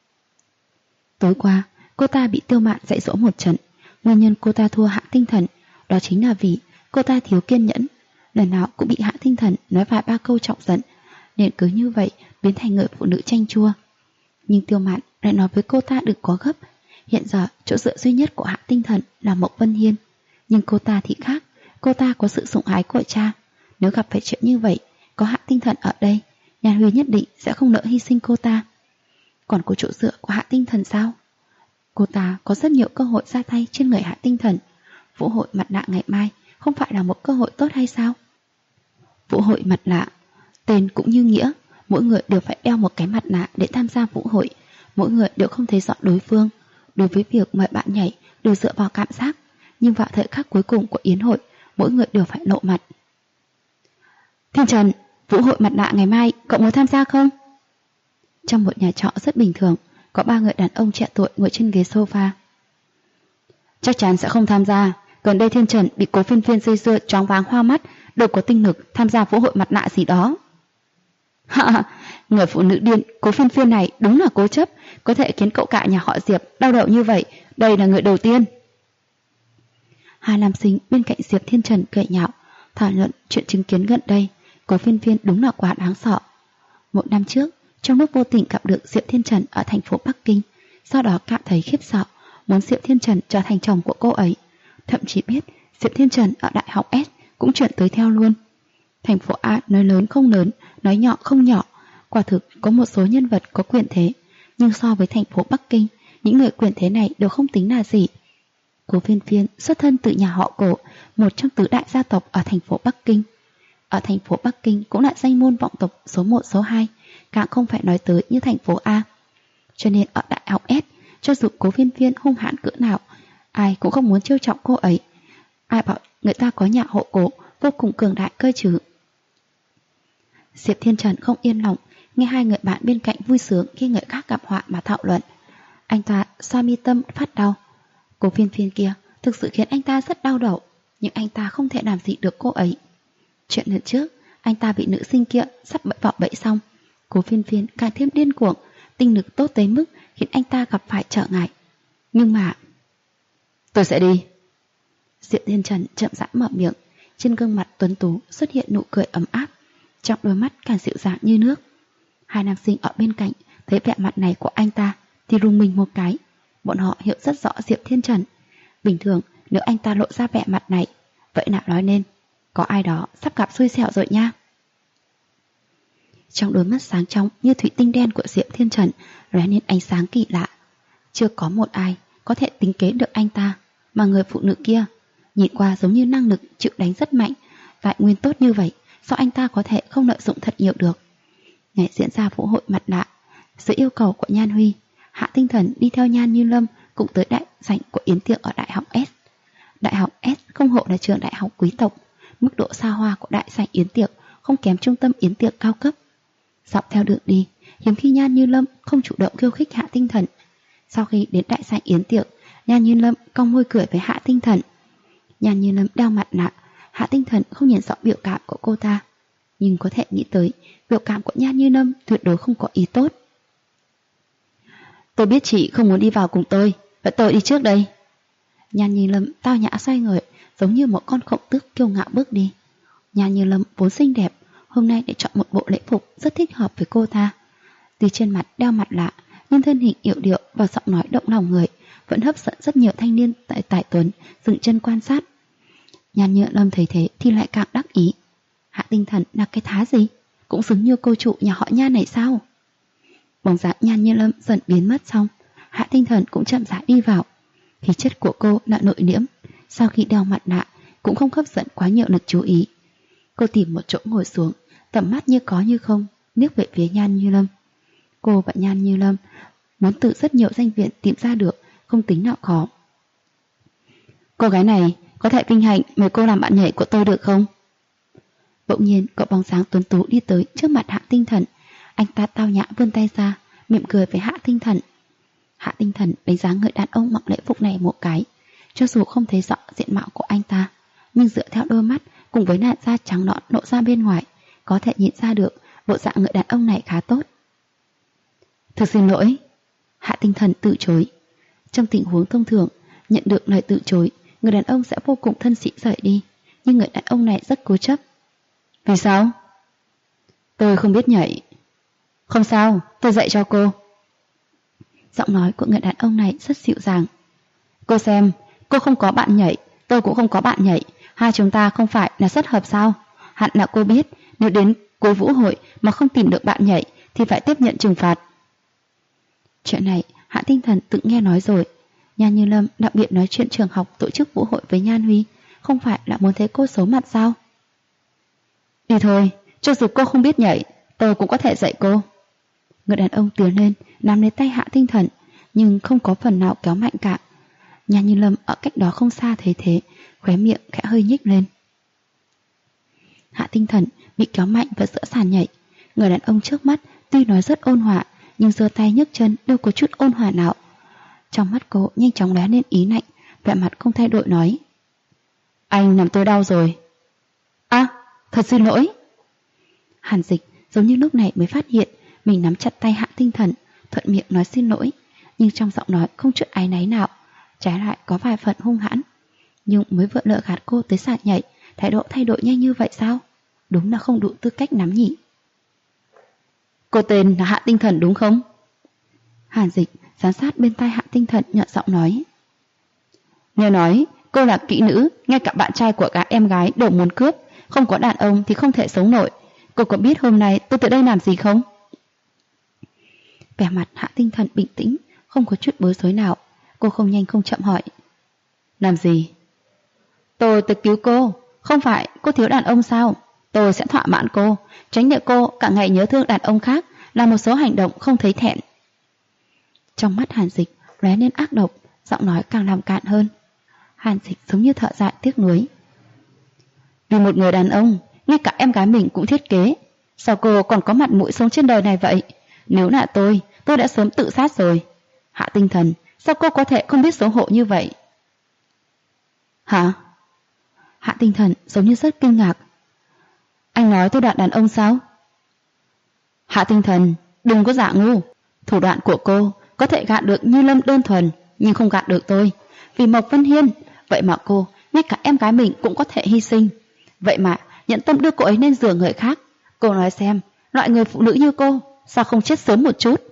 Tối qua, cô ta bị Tiêu Mạn dạy dỗ một trận. Nguyên nhân cô ta thua Hạ Tinh Thần, đó chính là vì cô ta thiếu kiên nhẫn. Lần nào cũng bị Hạ Tinh Thần nói vài ba câu chọc giận, nên cứ như vậy biến thành người phụ nữ chanh chua. Nhưng Tiêu Mạn lại nói với cô ta đừng có gấp. Hiện giờ chỗ dựa duy nhất của Hạ Tinh Thần là Mộc Vân Hiên, nhưng cô ta thì khác, cô ta có sự sủng ái của cha. Nếu gặp phải chuyện như vậy, có Hạ Tinh Thần ở đây, Nhan Huy nhất định sẽ không nỡ hy sinh cô ta. Còn có chỗ dựa của Hạ Tinh Thần sao? Cô ta có rất nhiều cơ hội ra tay trên người Hạ Tinh Thần. Vũ hội mặt nạ ngày mai không phải là một cơ hội tốt hay sao? Vũ hội mặt nạ, tên cũng như nghĩa, mỗi người đều phải đeo một cái mặt nạ để tham gia vũ hội. Mỗi người đều không thấy rõ đối phương. Đối với việc mời bạn nhảy đều dựa vào cảm giác, nhưng vào thời khắc cuối cùng của yến hội, mỗi người đều phải lộ mặt. Thiên Trần, vũ hội mặt nạ ngày mai cậu muốn tham gia không? Trong một nhà trọ rất bình thường, có 3 người đàn ông trẻ tuổi ngồi trên ghế sofa. Chắc chắn sẽ không tham gia. Gần đây Thiên Trần bị Cố Phiên Phiên dây dưa choáng váng hoa mắt, đâu có tinh lực tham gia vũ hội mặt nạ gì đó. Người phụ nữ điên Cố Phiên Phiên này đúng là cố chấp, có thể khiến cậu cả nhà họ Diệp đau đầu như vậy. Đây là người đầu tiên. Hai nam sinh bên cạnh Diệp Thiên Trần cười nhạo, thảo luận chuyện chứng kiến gần đây. Cố Phiên Phiên đúng là quá đáng sợ. Một năm trước, trong lúc vô tình gặp được Diệp Thiên Trần ở thành phố Bắc Kinh, sau đó cảm thấy khiếp sợ, muốn Diệp Thiên Trần trở thành chồng của cô ấy. Thậm chí biết Diệp Thiên Trần ở Đại học S cũng chuyển tới theo luôn. Thành phố A nói lớn không lớn, nói nhỏ không nhỏ. Quả thực có một số nhân vật có quyền thế, nhưng so với thành phố Bắc Kinh, những người quyền thế này đều không tính là gì. Cố Phiên Phiên xuất thân từ nhà họ Cố, một trong tứ đại gia tộc ở thành phố Bắc Kinh. Ở thành phố Bắc Kinh cũng là danh môn vọng tộc số 1 số 2, càng không phải nói tới như thành phố A. Cho nên ở đại học S, cho dù Cố Phiên Phiên hung hãn cỡ nào, ai cũng không muốn trêu chọc cô ấy. Ai bảo người ta có nhà hộ Cố vô cùng cường đại cơ chứ. Diệp Thiên Trần không yên lòng, nghe hai người bạn bên cạnh vui sướng khi người khác gặp họa mà thảo luận. Anh ta xoa mi tâm phát đau. Cố Phiên Phiên kia thực sự khiến anh ta rất đau đầu, nhưng anh ta không thể làm gì được cô ấy. Chuyện lần trước, anh ta bị nữ sinh kia sắp vào bẫy xong. Cố Phiên Phiên càng thêm điên cuồng, tinh lực tốt tới mức khiến anh ta gặp phải trở ngại. Nhưng mà... Tôi sẽ đi. Diệp Thiên Trần chậm rãi mở miệng, trên gương mặt tuấn tú xuất hiện nụ cười ấm áp, trong đôi mắt càng dịu dàng như nước. Hai nam sinh ở bên cạnh thấy vẻ mặt này của anh ta thì rùng mình một cái. Bọn họ hiểu rất rõ Diệp Thiên Trần. Bình thường nếu anh ta lộ ra vẻ mặt này, vậy nào nói nên có ai đó sắp gặp xui xẻo rồi nha. Trong đôi mắt sáng trong như thủy tinh đen của Diệp Thiên Trần lóe lên ánh sáng kỳ lạ. Chưa có một ai có thể tính kế được anh ta, mà người phụ nữ kia nhìn qua giống như năng lực chịu đánh rất mạnh, tài nguyên tốt như vậy, sao anh ta có thể không lợi dụng thật nhiều được. Ngày diễn ra vũ hội mặt nạ, dưới yêu cầu của Nhan Huy, Hạ Tinh Thần đi theo Nhan Như Lâm cũng tới đại sảnh của yến tiệc ở Đại học S. Đại học S không hộ là trường đại học quý tộc, mức độ xa hoa của đại sảnh yến tiệc không kém trung tâm yến tiệc cao cấp. Dọc theo đường đi, hiếm khi Nhan Như Lâm không chủ động khiêu khích Hạ Tinh Thần. Sau khi đến đại sảnh yến tiệc, Nhan Như Lâm cong môi cười với Hạ Tinh Thần. Nhan Như Lâm đeo mặt nạ, Hạ Tinh Thần không nhìn rõ biểu cảm của cô ta, nhưng có thể nghĩ tới biểu cảm của Nhan Như Lâm tuyệt đối không có ý tốt. Tôi biết chị không muốn đi vào cùng tôi, vậy tôi đi trước đây. Nhan Như Lâm tao nhã xoay người, giống như một con khổng tước kiêu ngạo bước đi. Nhan Như Lâm vốn xinh đẹp, hôm nay để chọn một bộ lễ phục rất thích hợp với cô ta. Tuy trên mặt đeo mặt lạ, nhưng thân hình yểu điệu và giọng nói động lòng người vẫn hấp dẫn rất nhiều thanh niên tài tuấn dừng chân quan sát. Nhan Như Lâm thấy thế thì lại càng đắc ý. Hạ Tinh Thần là cái thá gì, cũng xứng như cô chủ nhà họ Nhan này sao? Bóng dáng Nhan Như Lâm dần biến mất xong, Hạ Tinh Thần cũng chậm rãi đi vào. Khí chất của cô là nội liễm, sau khi đeo mặt nạ cũng không hấp dẫn quá nhiều lực chú ý. Cô tìm một chỗ ngồi xuống, tầm mắt như có như không liếc về phía Nhan Như Lâm. Cô và Nhan Như Lâm muốn từ rất nhiều danh viện tìm ra được, không tính nào khó. Cô gái này có thể vinh hạnh mời cô làm bạn nhảy của tôi được không? Bỗng nhiên cậu bóng sáng tuấn tú đi tới trước mặt Hạ Tinh Thần. Anh ta tao nhã vươn tay ra, mỉm cười với Hạ Tinh Thần. Hạ Tinh Thần đánh giá người đàn ông mặc lễ phục này một cái. Cho dù không thấy rõ diện mạo của anh ta, nhưng dựa theo đôi mắt cùng với làn da trắng nõn lộ ra bên ngoài, có thể nhìn ra được bộ dạng người đàn ông này khá tốt. Thực xin lỗi. Hạ Tinh Thần từ chối. Trong tình huống thông thường, nhận được lời từ chối, người đàn ông sẽ vô cùng thân sĩ rời đi, nhưng người đàn ông này rất cố chấp. Vì sao? Tôi không biết nhảy. Không sao, tôi dạy cho cô. Giọng nói của người đàn ông này rất dịu dàng. Cô xem, cô không có bạn nhảy, tôi cũng không có bạn nhảy, hai chúng ta không phải là rất hợp sao? Hẳn là cô biết, nếu đến cuối vũ hội mà không tìm được bạn nhảy thì phải tiếp nhận trừng phạt. Chuyện này Hạ Tinh Thần tự nghe nói rồi. Nhan Như Lâm đặc biệt nói chuyện trường học tổ chức vũ hội với Nhan Huy, không phải là muốn thấy cô xấu mặt sao? Đi thôi, cho dù cô không biết nhảy, tôi cũng có thể dạy cô. Người đàn ông tiến lên, nắm lấy tay Hạ Tinh Thần, nhưng không có phần nào kéo mạnh cả. Nhan Như Lâm ở cách đó không xa thấy thế, khóe miệng khẽ hơi nhếch lên. Hạ Tinh Thần bị kéo mạnh vào giữa sàn nhảy. Người đàn ông trước mắt tuy nói rất ôn hòa, nhưng giơ tay nhấc chân đâu có chút ôn hòa nào. Trong mắt cô nhanh chóng lóe lên ý lạnh, vẻ mặt không thay đổi nói: Anh làm tôi đau rồi. À, thật xin lỗi. Hàn Dịch giống như lúc này mới phát hiện mình nắm chặt tay Hạ Tinh Thần, thuận miệng nói xin lỗi, nhưng trong giọng nói không chút áy náy nào, trái lại có vài phần hung hãn. Nhưng mới vừa lỡ gạt cô tới sàn nhảy, thái độ thay đổi nhanh như vậy sao? Đúng là không đủ tư cách nắm nhỉ. Cô tên là Hạ Tinh Thần đúng không? Hàn Dịch giám sát bên tai Hạ Tinh Thần nhợt giọng nói. Nghe nói cô là kỹ nữ, ngay cả bạn trai của các em gái đều muốn cướp, không có đàn ông thì không thể sống nổi. Cô có biết hôm nay tôi tới đây làm gì không? Vẻ mặt Hạ Tinh Thần bình tĩnh, không có chút bối rối nào. Cô không nhanh không chậm hỏi. Làm gì? Tôi tới cứu cô. Không phải cô thiếu đàn ông sao? Tôi sẽ thỏa mãn cô, tránh để cô cả ngày nhớ thương đàn ông khác, là một số hành động không thấy thẹn. Trong mắt Hàn Dịch lóe lên ác độc, giọng nói càng làm cạn hơn. Hàn Dịch giống như thợ dại tiếc nuối. Vì một người đàn ông, ngay cả em gái mình cũng thiết kế. Sao cô còn có mặt mũi sống trên đời này vậy? Nếu là tôi đã sớm tự sát rồi. Hạ Tinh Thần, sao cô có thể không biết xấu hổ như vậy? Hả? Hạ Tinh Thần giống như rất kinh ngạc. Anh nói tôi đoạn đàn ông sao? Hạ Tinh Thần, đừng có giả ngu. Thủ đoạn của cô có thể gạt được Như Lâm đơn thuần, nhưng không gạt được tôi. Vì Mộc Vân Hiên, vậy mà cô, ngay cả em gái mình cũng có thể hy sinh. Vậy mà nhận tâm đưa cô ấy lên giường người khác. Cô nói xem, loại người phụ nữ như cô sao không chết sớm một chút?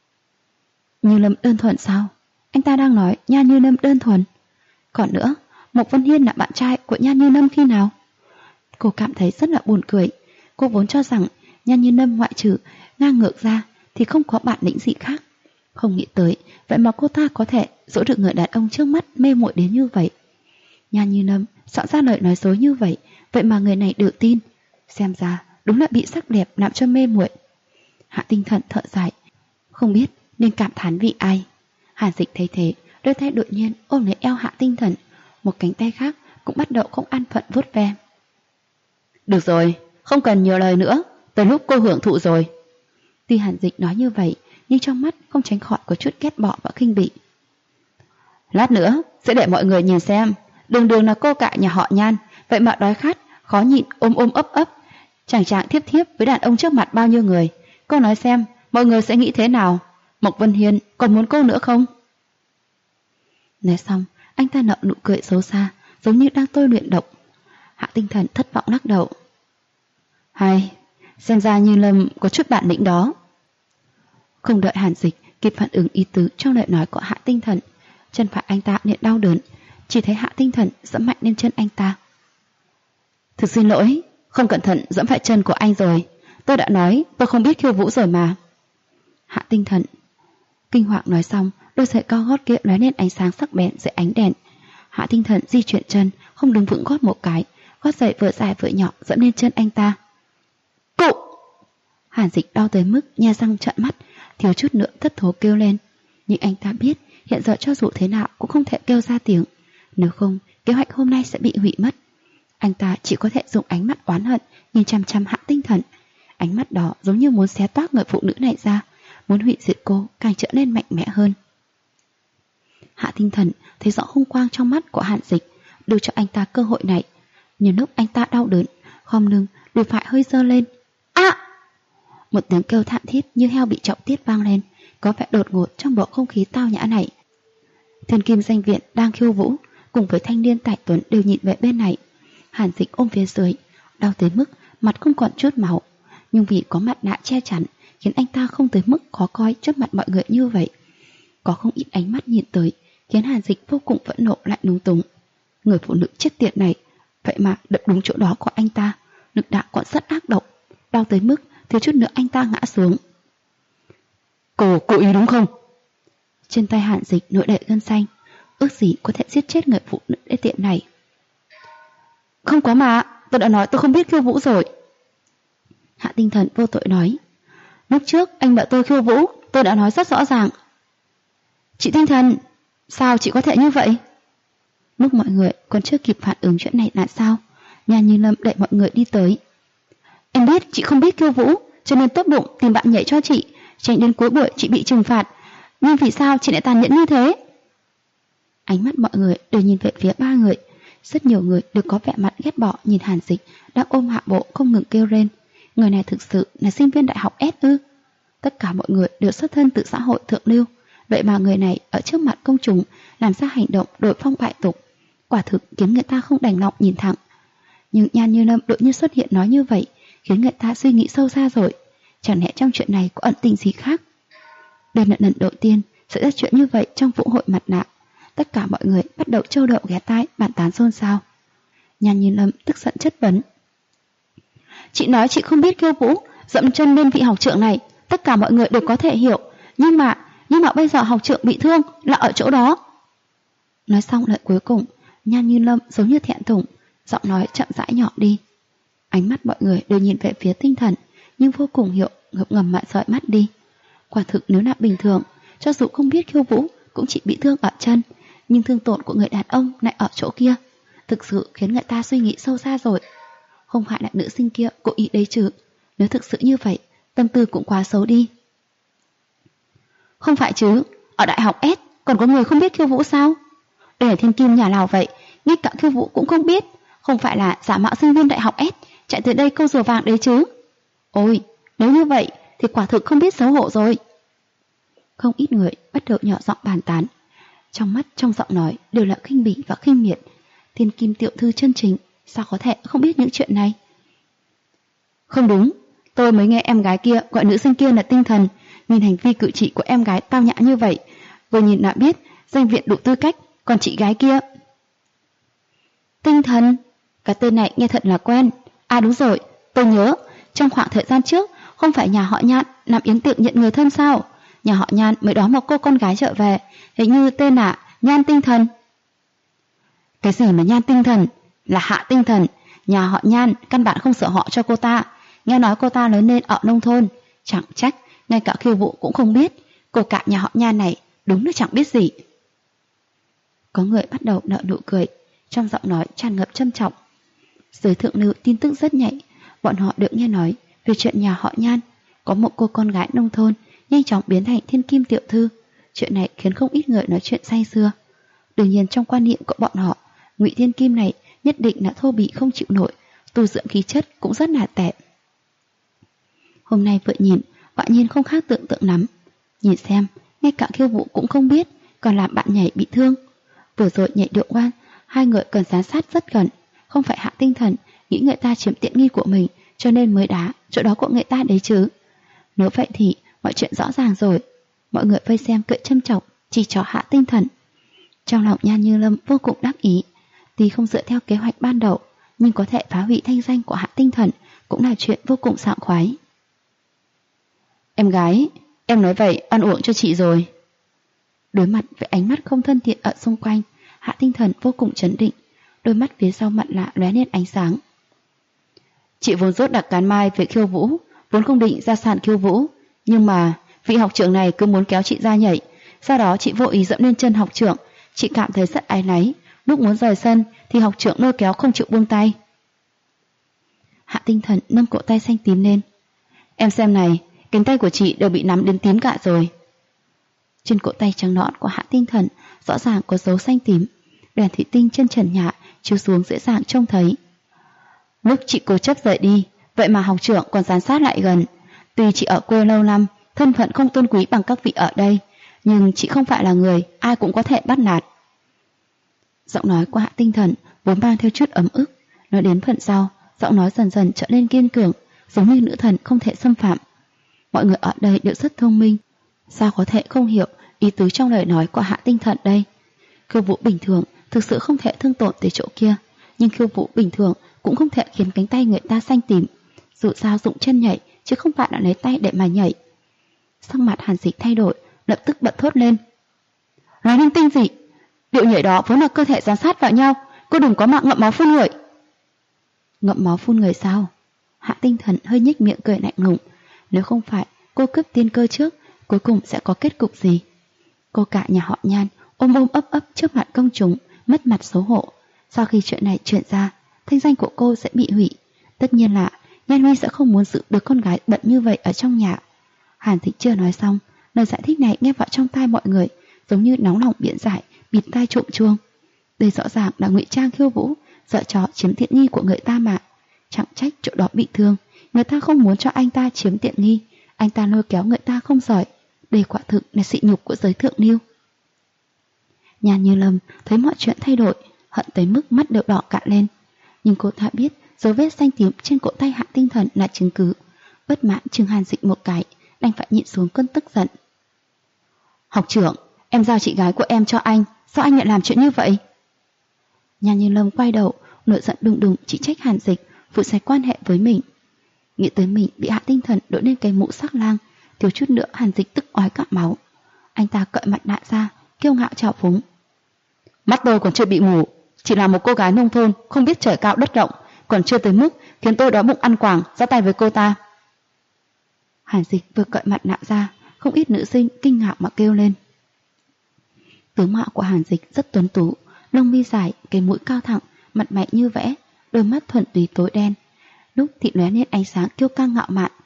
Như Lâm đơn thuần sao? Anh ta đang nói Nha Như Lâm đơn thuần. Còn nữa, Mộc Vân Hiên là bạn trai của Nha Như Lâm khi nào? Cô cảm thấy rất là buồn cười. Cô vốn cho rằng Nha Như Lâm ngoại trừ ngang ngược ra thì không có bản lĩnh gì khác. Không nghĩ tới, vậy mà cô ta có thể dỗ được người đàn ông trước mắt mê muội đến như vậy. Nha Như Lâm soạn ra lời nói dối như vậy, vậy mà người này được tin. Xem ra đúng là bị sắc đẹp làm cho mê muội. Hạ Tinh Thần thở dài, không biết nên cảm thán vì ai. Hàn Dịch thấy thế, đôi tay đột nhiên ôm lấy eo Hạ Tinh Thần, một cánh tay khác cũng bắt đầu không an phận vuốt ve. Được rồi, không cần nhiều lời nữa, tới lúc cô hưởng thụ rồi. Tuy Hàn Dịch nói như vậy, nhưng trong mắt không tránh khỏi có chút ghét bỏ và khinh bỉ. Lát nữa sẽ để mọi người nhìn xem, đường đường là cô cại nhà họ Nhan, vậy mà đói khát, khó nhịn ôm ấp, chàng thiếp với đàn ông trước mặt bao nhiêu người. Cô nói xem, mọi người sẽ nghĩ thế nào? Mộc Vân Hiên còn muốn cô nữa không? Nói xong, anh ta nở nụ cười xấu xa, giống như đang tôi luyện độc. Hạ Tinh Thần thất vọng lắc đầu. Hay, xem ra Như Lâm có chút bản lĩnh đó. Không đợi Hàn Dịch kịp phản ứng ý tứ trong lời nói của Hạ Tinh Thần, chân phải anh ta liền đau đớn, chỉ thấy Hạ Tinh Thần giẫm mạnh lên chân anh ta. Thực xin lỗi, không cẩn thận giẫm phải chân của anh rồi. Tôi đã nói tôi không biết khiêu vũ rồi mà. Hạ Tinh Thần kinh hoàng nói xong, đôi giày cao gót kia lóe lên ánh sáng sắc bén dưới ánh đèn. Hạ Tinh Thần di chuyển chân, không đứng vững gót một cái, gót giày vừa dài vừa nhỏ dẫm lên chân anh ta. Cụ! Hàn Dịch đau tới mức nhe răng trợn mắt, thiếu chút nữa thất thố kêu lên. Nhưng anh ta biết hiện giờ cho dù thế nào cũng không thể kêu ra tiếng, nếu không kế hoạch hôm nay sẽ bị hủy mất. Anh ta chỉ có thể dùng ánh mắt oán hận nhìn chăm chăm Hạ Tinh Thần. Ánh mắt đó giống như muốn xé toác người phụ nữ này ra, muốn hủy diệt cô càng trở nên mạnh mẽ hơn. Hạ Tinh Thần thấy rõ hung quang trong mắt của Hàn Dịch, đưa cho anh ta cơ hội này. Nhưng lúc anh ta đau đớn, khom lưng, đùi phải hơi giơ lên. À! Một tiếng kêu thảm thiết như heo bị trọng tiết vang lên, có vẻ đột ngột trong bầu không khí tao nhã này. Thiên Kim Danh Viện đang khiêu vũ, cùng với thanh niên Tài Tuấn đều nhìn về bên này. Hàn Dịch ôm phía dưới, đau tới mức mặt không còn chút máu, nhưng vì có mặt nạ che chắn khiến anh ta không tới mức khó coi trước mặt mọi người như vậy. Có không ít ánh mắt nhìn tới, khiến Hàn Dịch vô cùng phẫn nộ lại lúng túng. Người phụ nữ chết tiệt này, vậy mà đập đúng chỗ đó của anh ta, lực đạo còn rất ác độc, đau tới mức thiếu chút nữa anh ta ngã xuống. Cô cố ý đúng không? Trên tay Hàn Dịch nổi đầy gân xanh, ước gì có thể giết chết người phụ nữ đê tiện này. Không có mà, tôi đã nói tôi không biết khiêu vũ rồi. Hạ Tinh Thần vô tội nói. Lúc trước anh bảo tôi khiêu vũ, tôi đã nói rất rõ ràng. Chị Tinh Thần, sao chị có thể như vậy? Lúc mọi người còn chưa kịp phản ứng chuyện này là sao, Nha Như Lâm đợi mọi người đi tới. Em biết chị không biết khiêu vũ, cho nên tốt bụng tìm bạn nhảy cho chị, tránh đến cuối buổi chị bị trừng phạt. Nhưng vì sao chị lại tàn nhẫn như thế? Ánh mắt mọi người đều nhìn về phía ba người. Rất nhiều người đều có vẻ mặt ghét bỏ nhìn Hàn Dịch đang ôm hạ bộ không ngừng kêu lên. Người này thực sự là sinh viên đại học S ư? Tất cả mọi người đều xuất thân từ xã hội thượng lưu, vậy mà người này ở trước mặt công chúng làm ra hành động đổi phong bại tục, quả thực khiến người ta không đành lòng nhìn thẳng. Nhưng Nhan Như Lâm đột nhiên xuất hiện nói như vậy, khiến người ta suy nghĩ sâu xa rồi. Chẳng lẽ trong chuyện này có ẩn tình gì khác? Đây là lần đầu tiên xảy ra chuyện như vậy trong vũ hội mặt nạ. Tất cả mọi người bắt đầu trâu đậu ghé tai bàn tán xôn xao. Nhan Như Lâm tức giận chất vấn. Chị nói chị không biết khiêu vũ, dậm chân lên vị học trưởng này, tất cả mọi người đều có thể hiểu. Nhưng mà bây giờ học trưởng bị thương là ở chỗ đó. Nói xong lời cuối cùng, Nhan Như Lâm giống như thẹn thùng, giọng nói chậm rãi nhỏ đi. Ánh mắt mọi người đều nhìn về phía Tinh Thần, nhưng vô cùng ngập ngầm mà dõi mắt đi. Quả thực nếu là bình thường, cho dù không biết khiêu vũ cũng chỉ bị thương ở chân, nhưng thương tổn của người đàn ông lại ở chỗ kia, thực sự khiến người ta suy nghĩ sâu xa rồi. Không phải là nữ sinh kia cố ý đấy chứ? Nếu thực sự như vậy, tâm tư cũng quá xấu đi. Không phải chứ, ở đại học S còn có người không biết khiêu vũ sao? Đây là thiên kim nhà nào vậy, ngay cả khiêu vũ cũng không biết. Không phải là giả mạo sinh viên đại học S chạy tới đây câu rùa vàng đấy chứ? Ôi, nếu như vậy thì quả thực không biết xấu hổ rồi. Không ít người bắt đầu nhỏ giọng bàn tán, trong mắt trong giọng nói đều là khinh bỉ và khinh miệt. Thiên kim tiểu thư chân chính sao có thể không biết những chuyện này? Không đúng, tôi mới nghe em gái kia gọi nữ sinh kia là Tinh Thần. Nhìn hành vi cử chỉ của em gái tao nhã như vậy, vừa nhìn đã biết danh viện đủ tư cách. Còn chị gái kia, Tinh Thần, cái tên này nghe thật là quen. À đúng rồi, tôi nhớ, trong khoảng thời gian trước không phải nhà họ Nhan làm yến tiệc nhận người thân sao? Nhà họ Nhan mới đón một cô con gái trở về, hình như tên là Nhan Tinh Thần. Cái gì mà Nhan Tinh Thần? Là Hạ Tinh Thần. Nhà họ Nhan căn bản không sửa họ cho cô ta. Nghe nói cô ta lớn lên ở nông thôn, chẳng trách ngay cả khiêu vũ cũng không biết. Cô cả nhà họ Nhan này đúng là chẳng biết gì. Có người bắt đầu nở nụ cười, trong giọng nói tràn ngập trâm trọng. Giới thượng lưu tin tức rất nhạy, bọn họ được nghe nói về chuyện nhà họ Nhan có một cô con gái nông thôn nhanh chóng biến thành thiên kim tiểu thư. Chuyện này khiến không ít người nói chuyện say sưa. Đương nhiên trong quan niệm của bọn họ, Ngụy Thiên Kim này nhất định là thô bỉ không chịu nổi, tu dưỡng khí chất cũng rất là tệ. Hôm nay vừa nhìn, quả nhiên không khác tưởng tượng lắm. Nhìn xem, ngay cả khiêu vũ cũng không biết, còn làm bạn nhảy bị thương. Vừa rồi nhảy điệu quan, hai người cần giám sát rất gần. Không phải Hạ Tinh Thần nghĩ người ta chiếm tiện nghi của mình, cho nên mới đá chỗ đó của người ta đấy chứ. Nếu vậy thì mọi chuyện rõ ràng rồi. Mọi người vây xem cười châm chọc, chỉ trỏ Hạ Tinh Thần. Trong lòng Nhan Như Lâm vô cùng đắc ý. Tuy không dựa theo kế hoạch ban đầu, nhưng có thể phá hủy thanh danh của Hạ Tinh Thần cũng là chuyện vô cùng sảng khoái. Em gái, em nói vậy ăn uống cho chị rồi. Đối mặt với ánh mắt không thân thiện ở xung quanh, Hạ Tinh Thần vô cùng trấn định, đôi mắt phía sau mặt lạ lóe lên ánh sáng. Chị vốn rốt đặc cán mai về khiêu vũ, vốn không định ra sàn khiêu vũ, nhưng mà vị học trưởng này cứ muốn kéo chị ra nhảy, sau đó chị vô ý dẫm lên chân học trưởng. Chị cảm thấy rất áy náy, lúc muốn rời sân thì học trưởng lôi kéo không chịu buông tay. Hạ Tinh Thần nâng cổ tay xanh tím lên. Em xem này, cánh tay của chị đều bị nắm đến tím cả rồi. Trên cổ tay trắng nõn của Hạ Tinh Thần rõ ràng có dấu xanh tím, đèn thủy tinh trên trần nhà chiếu xuống dễ dàng trông thấy. Lúc chị cố chấp rời đi, vậy mà học trưởng còn giám sát lại gần. Tuy chị ở quê lâu năm, thân phận không tôn quý bằng các vị ở đây, nhưng chị không phải là người ai cũng có thể bắt nạt. Giọng nói của Hạ Tinh Thần vốn mang theo chút ấm ức, nói đến phần sau, giọng nói dần dần trở nên kiên cường, giống như nữ thần không thể xâm phạm. Mọi người ở đây đều rất thông minh, sao có thể không hiểu ý tứ trong lời nói của Hạ Tinh Thần đây? Khiêu vũ bình thường thực sự không thể thương tổn tới chỗ kia, nhưng khiêu vũ bình thường cũng không thể khiến cánh tay người ta xanh tím. Dù sao dụng chân nhảy chứ không phải là lấy tay để mà nhảy. Sắc mặt Hàn Dịch thay đổi, lập tức bật thốt lên. Nói linh tinh gì? Điệu nhảy đó vốn là cơ thể dán sát vào nhau, cô đừng có mạng ngậm máu phun người. Ngậm máu phun người sao? Hạ Tinh Thần hơi nhếch miệng cười lạnh lùng. Nếu không phải cô cướp tiên cơ trước, cuối cùng sẽ có kết cục gì? Cô cả nhà họ Nhan ôm ấp ấp trước mặt công chúng, mất mặt xấu hổ. Sau khi chuyện này truyền ra, thanh danh của cô sẽ bị hủy. Tất nhiên là Nhan Huy sẽ không muốn giữ đứa con gái bận như vậy ở trong nhà. Hàn Thị chưa nói xong, lời giải thích này nghe vào trong tai mọi người giống như nóng lòng biển giải bịt tai trộm chuông. Đây rõ ràng là ngụy trang khiêu vũ, dở trò chiếm tiện nghi của người ta mà. Chẳng trách chỗ đó bị thương, người ta không muốn cho anh ta chiếm tiện nghi, anh ta lôi kéo người ta không giỏi. Đây quả thực là sỉ nhục của giới thượng lưu. Nhan Như Lâm thấy mọi chuyện thay đổi, hận tới mức mắt đều đỏ cả lên. Nhưng cô ta biết dấu vết xanh tím trên cổ tay Hạ Tinh Thần là chứng cứ. Bất mãn chừng Hàn Dịch một cái, đành phải nhịn xuống cơn tức giận. Học trưởng, em giao chị gái của em cho anh, sao anh lại làm chuyện như vậy? Nhan Như Lâm quay đầu, nổi giận đùng đùng chỉ trách Hàn Dịch phụ xảy quan hệ với mình. Nghĩ tới mình bị Hạ Tinh Thần đội lên cái mũ sắc lang, thiếu chút nữa Hàn Dịch tức ói cả máu. Anh ta cởi mặt nạ ra, kiêu ngạo trào phúng. Mắt tôi còn chưa bị mù, Chỉ là một cô gái nông thôn không biết trời cao đất rộng, còn chưa tới mức khiến tôi đói bụng ăn quảng ra tay với cô ta. Hàn Dịch vừa cởi mặt nạ ra, không ít nữ sinh kinh ngạc mà kêu lên. Tướng mạo của Hàn Dịch rất tuấn tú, lông mi dài, cái mũi cao thẳng, mặt mày như vẽ, đôi mắt thuần túy tối đen, lúc thì lóe lên ánh sáng kiêu căng ngạo mạn.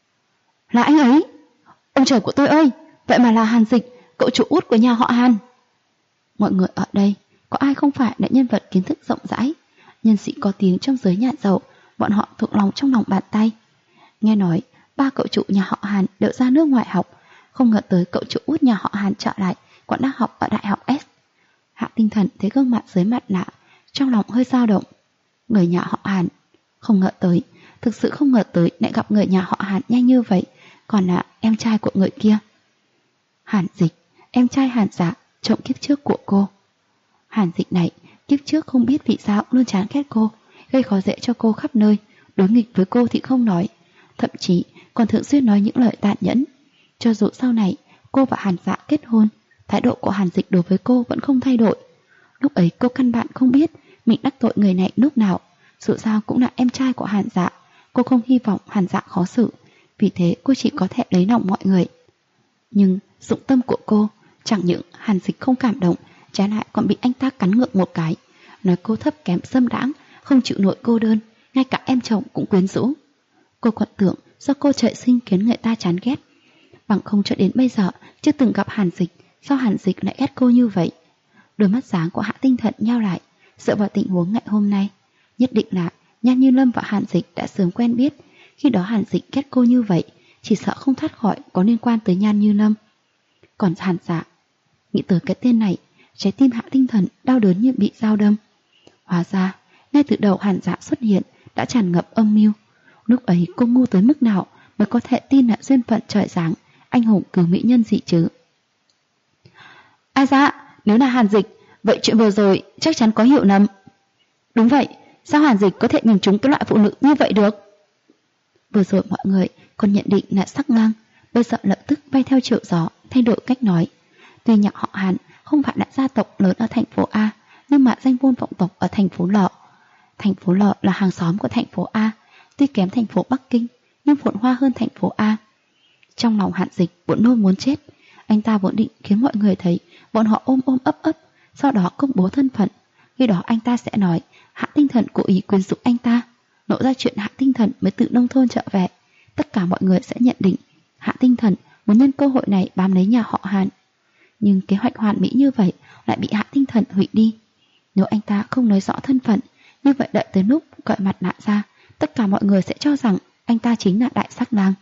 Là anh ấy! Ông trời của tôi ơi! Vậy mà là Hàn Dịch, cậu chủ út của nhà họ Hàn. Mọi người ở đây, có ai không phải là nhân vật kiến thức rộng rãi, nhân sĩ có tiếng trong giới nhà giàu, bọn họ thuộc lòng trong lòng bàn tay. Nghe nói, ba cậu chủ nhà họ Hàn đều ra nước ngoài học, không ngờ tới cậu chủ út nhà họ Hàn trở lại, còn đang học ở đại học S. Hạ Tinh Thần thấy gương mặt dưới mặt nạ, trong lòng hơi dao động. Người nhà họ Hàn, không ngờ tới, thực sự không ngờ tới lại gặp người nhà họ Hàn nhanh như vậy, còn là em trai của người kia. Hàn Dịch, em trai Hàn Dạ, trộm kiếp trước của cô. Hàn Dịch này, kiếp trước không biết vì sao luôn chán ghét cô, gây khó dễ cho cô khắp nơi, đối nghịch với cô thì không nói, thậm chí còn thường xuyên nói những lời tàn nhẫn. Cho dù sau này cô và Hàn Dạ kết hôn, thái độ của Hàn Dịch đối với cô vẫn không thay đổi. Lúc ấy cô căn bản không biết mình đắc tội người này lúc nào, dù sao cũng là em trai của Hàn Dạ, cô không hy vọng Hàn Dạ khó xử, vì thế cô chỉ có thể lấy lòng mọi người. Nhưng dụng tâm của cô, chẳng những Hàn Dịch không cảm động, trái lại còn bị anh ta cắn ngược một cái, nói cô thấp kém xâm đãng, không chịu nổi cô đơn, ngay cả em chồng cũng quyến rũ. Cô còn tưởng do cô trời sinh khiến người ta chán ghét, bằng không cho đến bây giờ chưa từng gặp Hàn Dịch, sao Hàn Dịch lại ghét cô như vậy? Đôi mắt sáng của Hạ Tinh Thần nheo lại, dựa vào tình huống ngày hôm nay, nhất định là Nhan Như Lâm và Hàn Dịch đã sớm quen biết. Khi đó Hàn Dịch ghét cô như vậy, chỉ sợ không thoát khỏi có liên quan tới Nhan Như Lâm. Còn Hàn Dạ, nghĩ tới cái tên này, trái tim Hạ Tinh Thần đau đớn như bị dao đâm. Hóa ra, ngay từ đầu Hàn Dạ xuất hiện đã tràn ngập âm mưu. Lúc ấy cô ngu tới mức nào mới có thể tin là duyên phận trời giáng, anh hùng cứu mỹ nhân dị chứ? Ai dạ, nếu là Hàn Dịch, vậy chuyện vừa rồi chắc chắn có hiểu lầm. Đúng vậy, sao Hàn Dịch có thể nhìn trúng cái loại phụ nữ như vậy được? Vừa rồi mọi người còn nhận định là sắc ngang, bây giờ lập tức bay theo chiều gió, thay đổi cách nói. Tuy nhà họ Hàn không phải là gia tộc lớn ở thành phố A, nhưng mà danh vôn vọng tộc ở thành phố Lọ. Thành phố Lọ là hàng xóm của thành phố A, tuy kém thành phố Bắc Kinh, nhưng phồn hoa hơn thành phố A. Trong lòng Hàn Dịch buồn nôn muốn chết, anh ta vốn định khiến mọi người thấy bọn họ ôm ôm ấp ấp, sau đó công bố thân phận. Khi đó anh ta sẽ nói Hạ Tinh Thần cố ý quyến rũ anh ta, nổ ra chuyện Hạ Tinh Thần mới từ nông thôn trở về. Tất cả mọi người sẽ nhận định Hạ Tinh Thần muốn nhân cơ hội này bám lấy nhà họ Hàn. Nhưng kế hoạch hoàn mỹ như vậy lại bị Hạ Tinh Thần hủy đi. Nếu anh ta không nói rõ thân phận, như vậy đợi tới lúc cởi mặt nạ ra, tất cả mọi người sẽ cho rằng anh ta chính là đại sắc lang.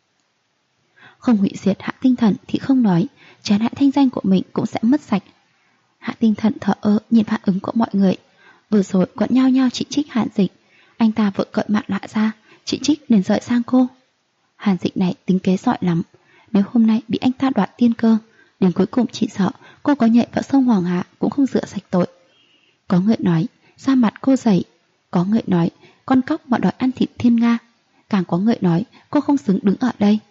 Không hủy diệt Hạ Tinh Thần thì không nói, trái lại thanh danh của mình cũng sẽ mất sạch. Hạ Tinh Thần thở ơ nhìn phản ứng của mọi người, vừa rồi còn nhao nhao chỉ trích Hàn Dịch. Anh ta vội cởi mặt nạ ra, chỉ trích liền rời sang cô. Hàn Dịch này tính kế giỏi lắm, nếu hôm nay bị anh ta đoạt tiên cơ, đến cuối cùng chỉ sợ cô có nhảy vào sông Hoàng Hà cũng không rửa sạch tội. Có người nói da mặt cô dày, có người nói con cóc mà đòi ăn thịt thiên nga, càng có người nói cô không xứng đứng ở đây.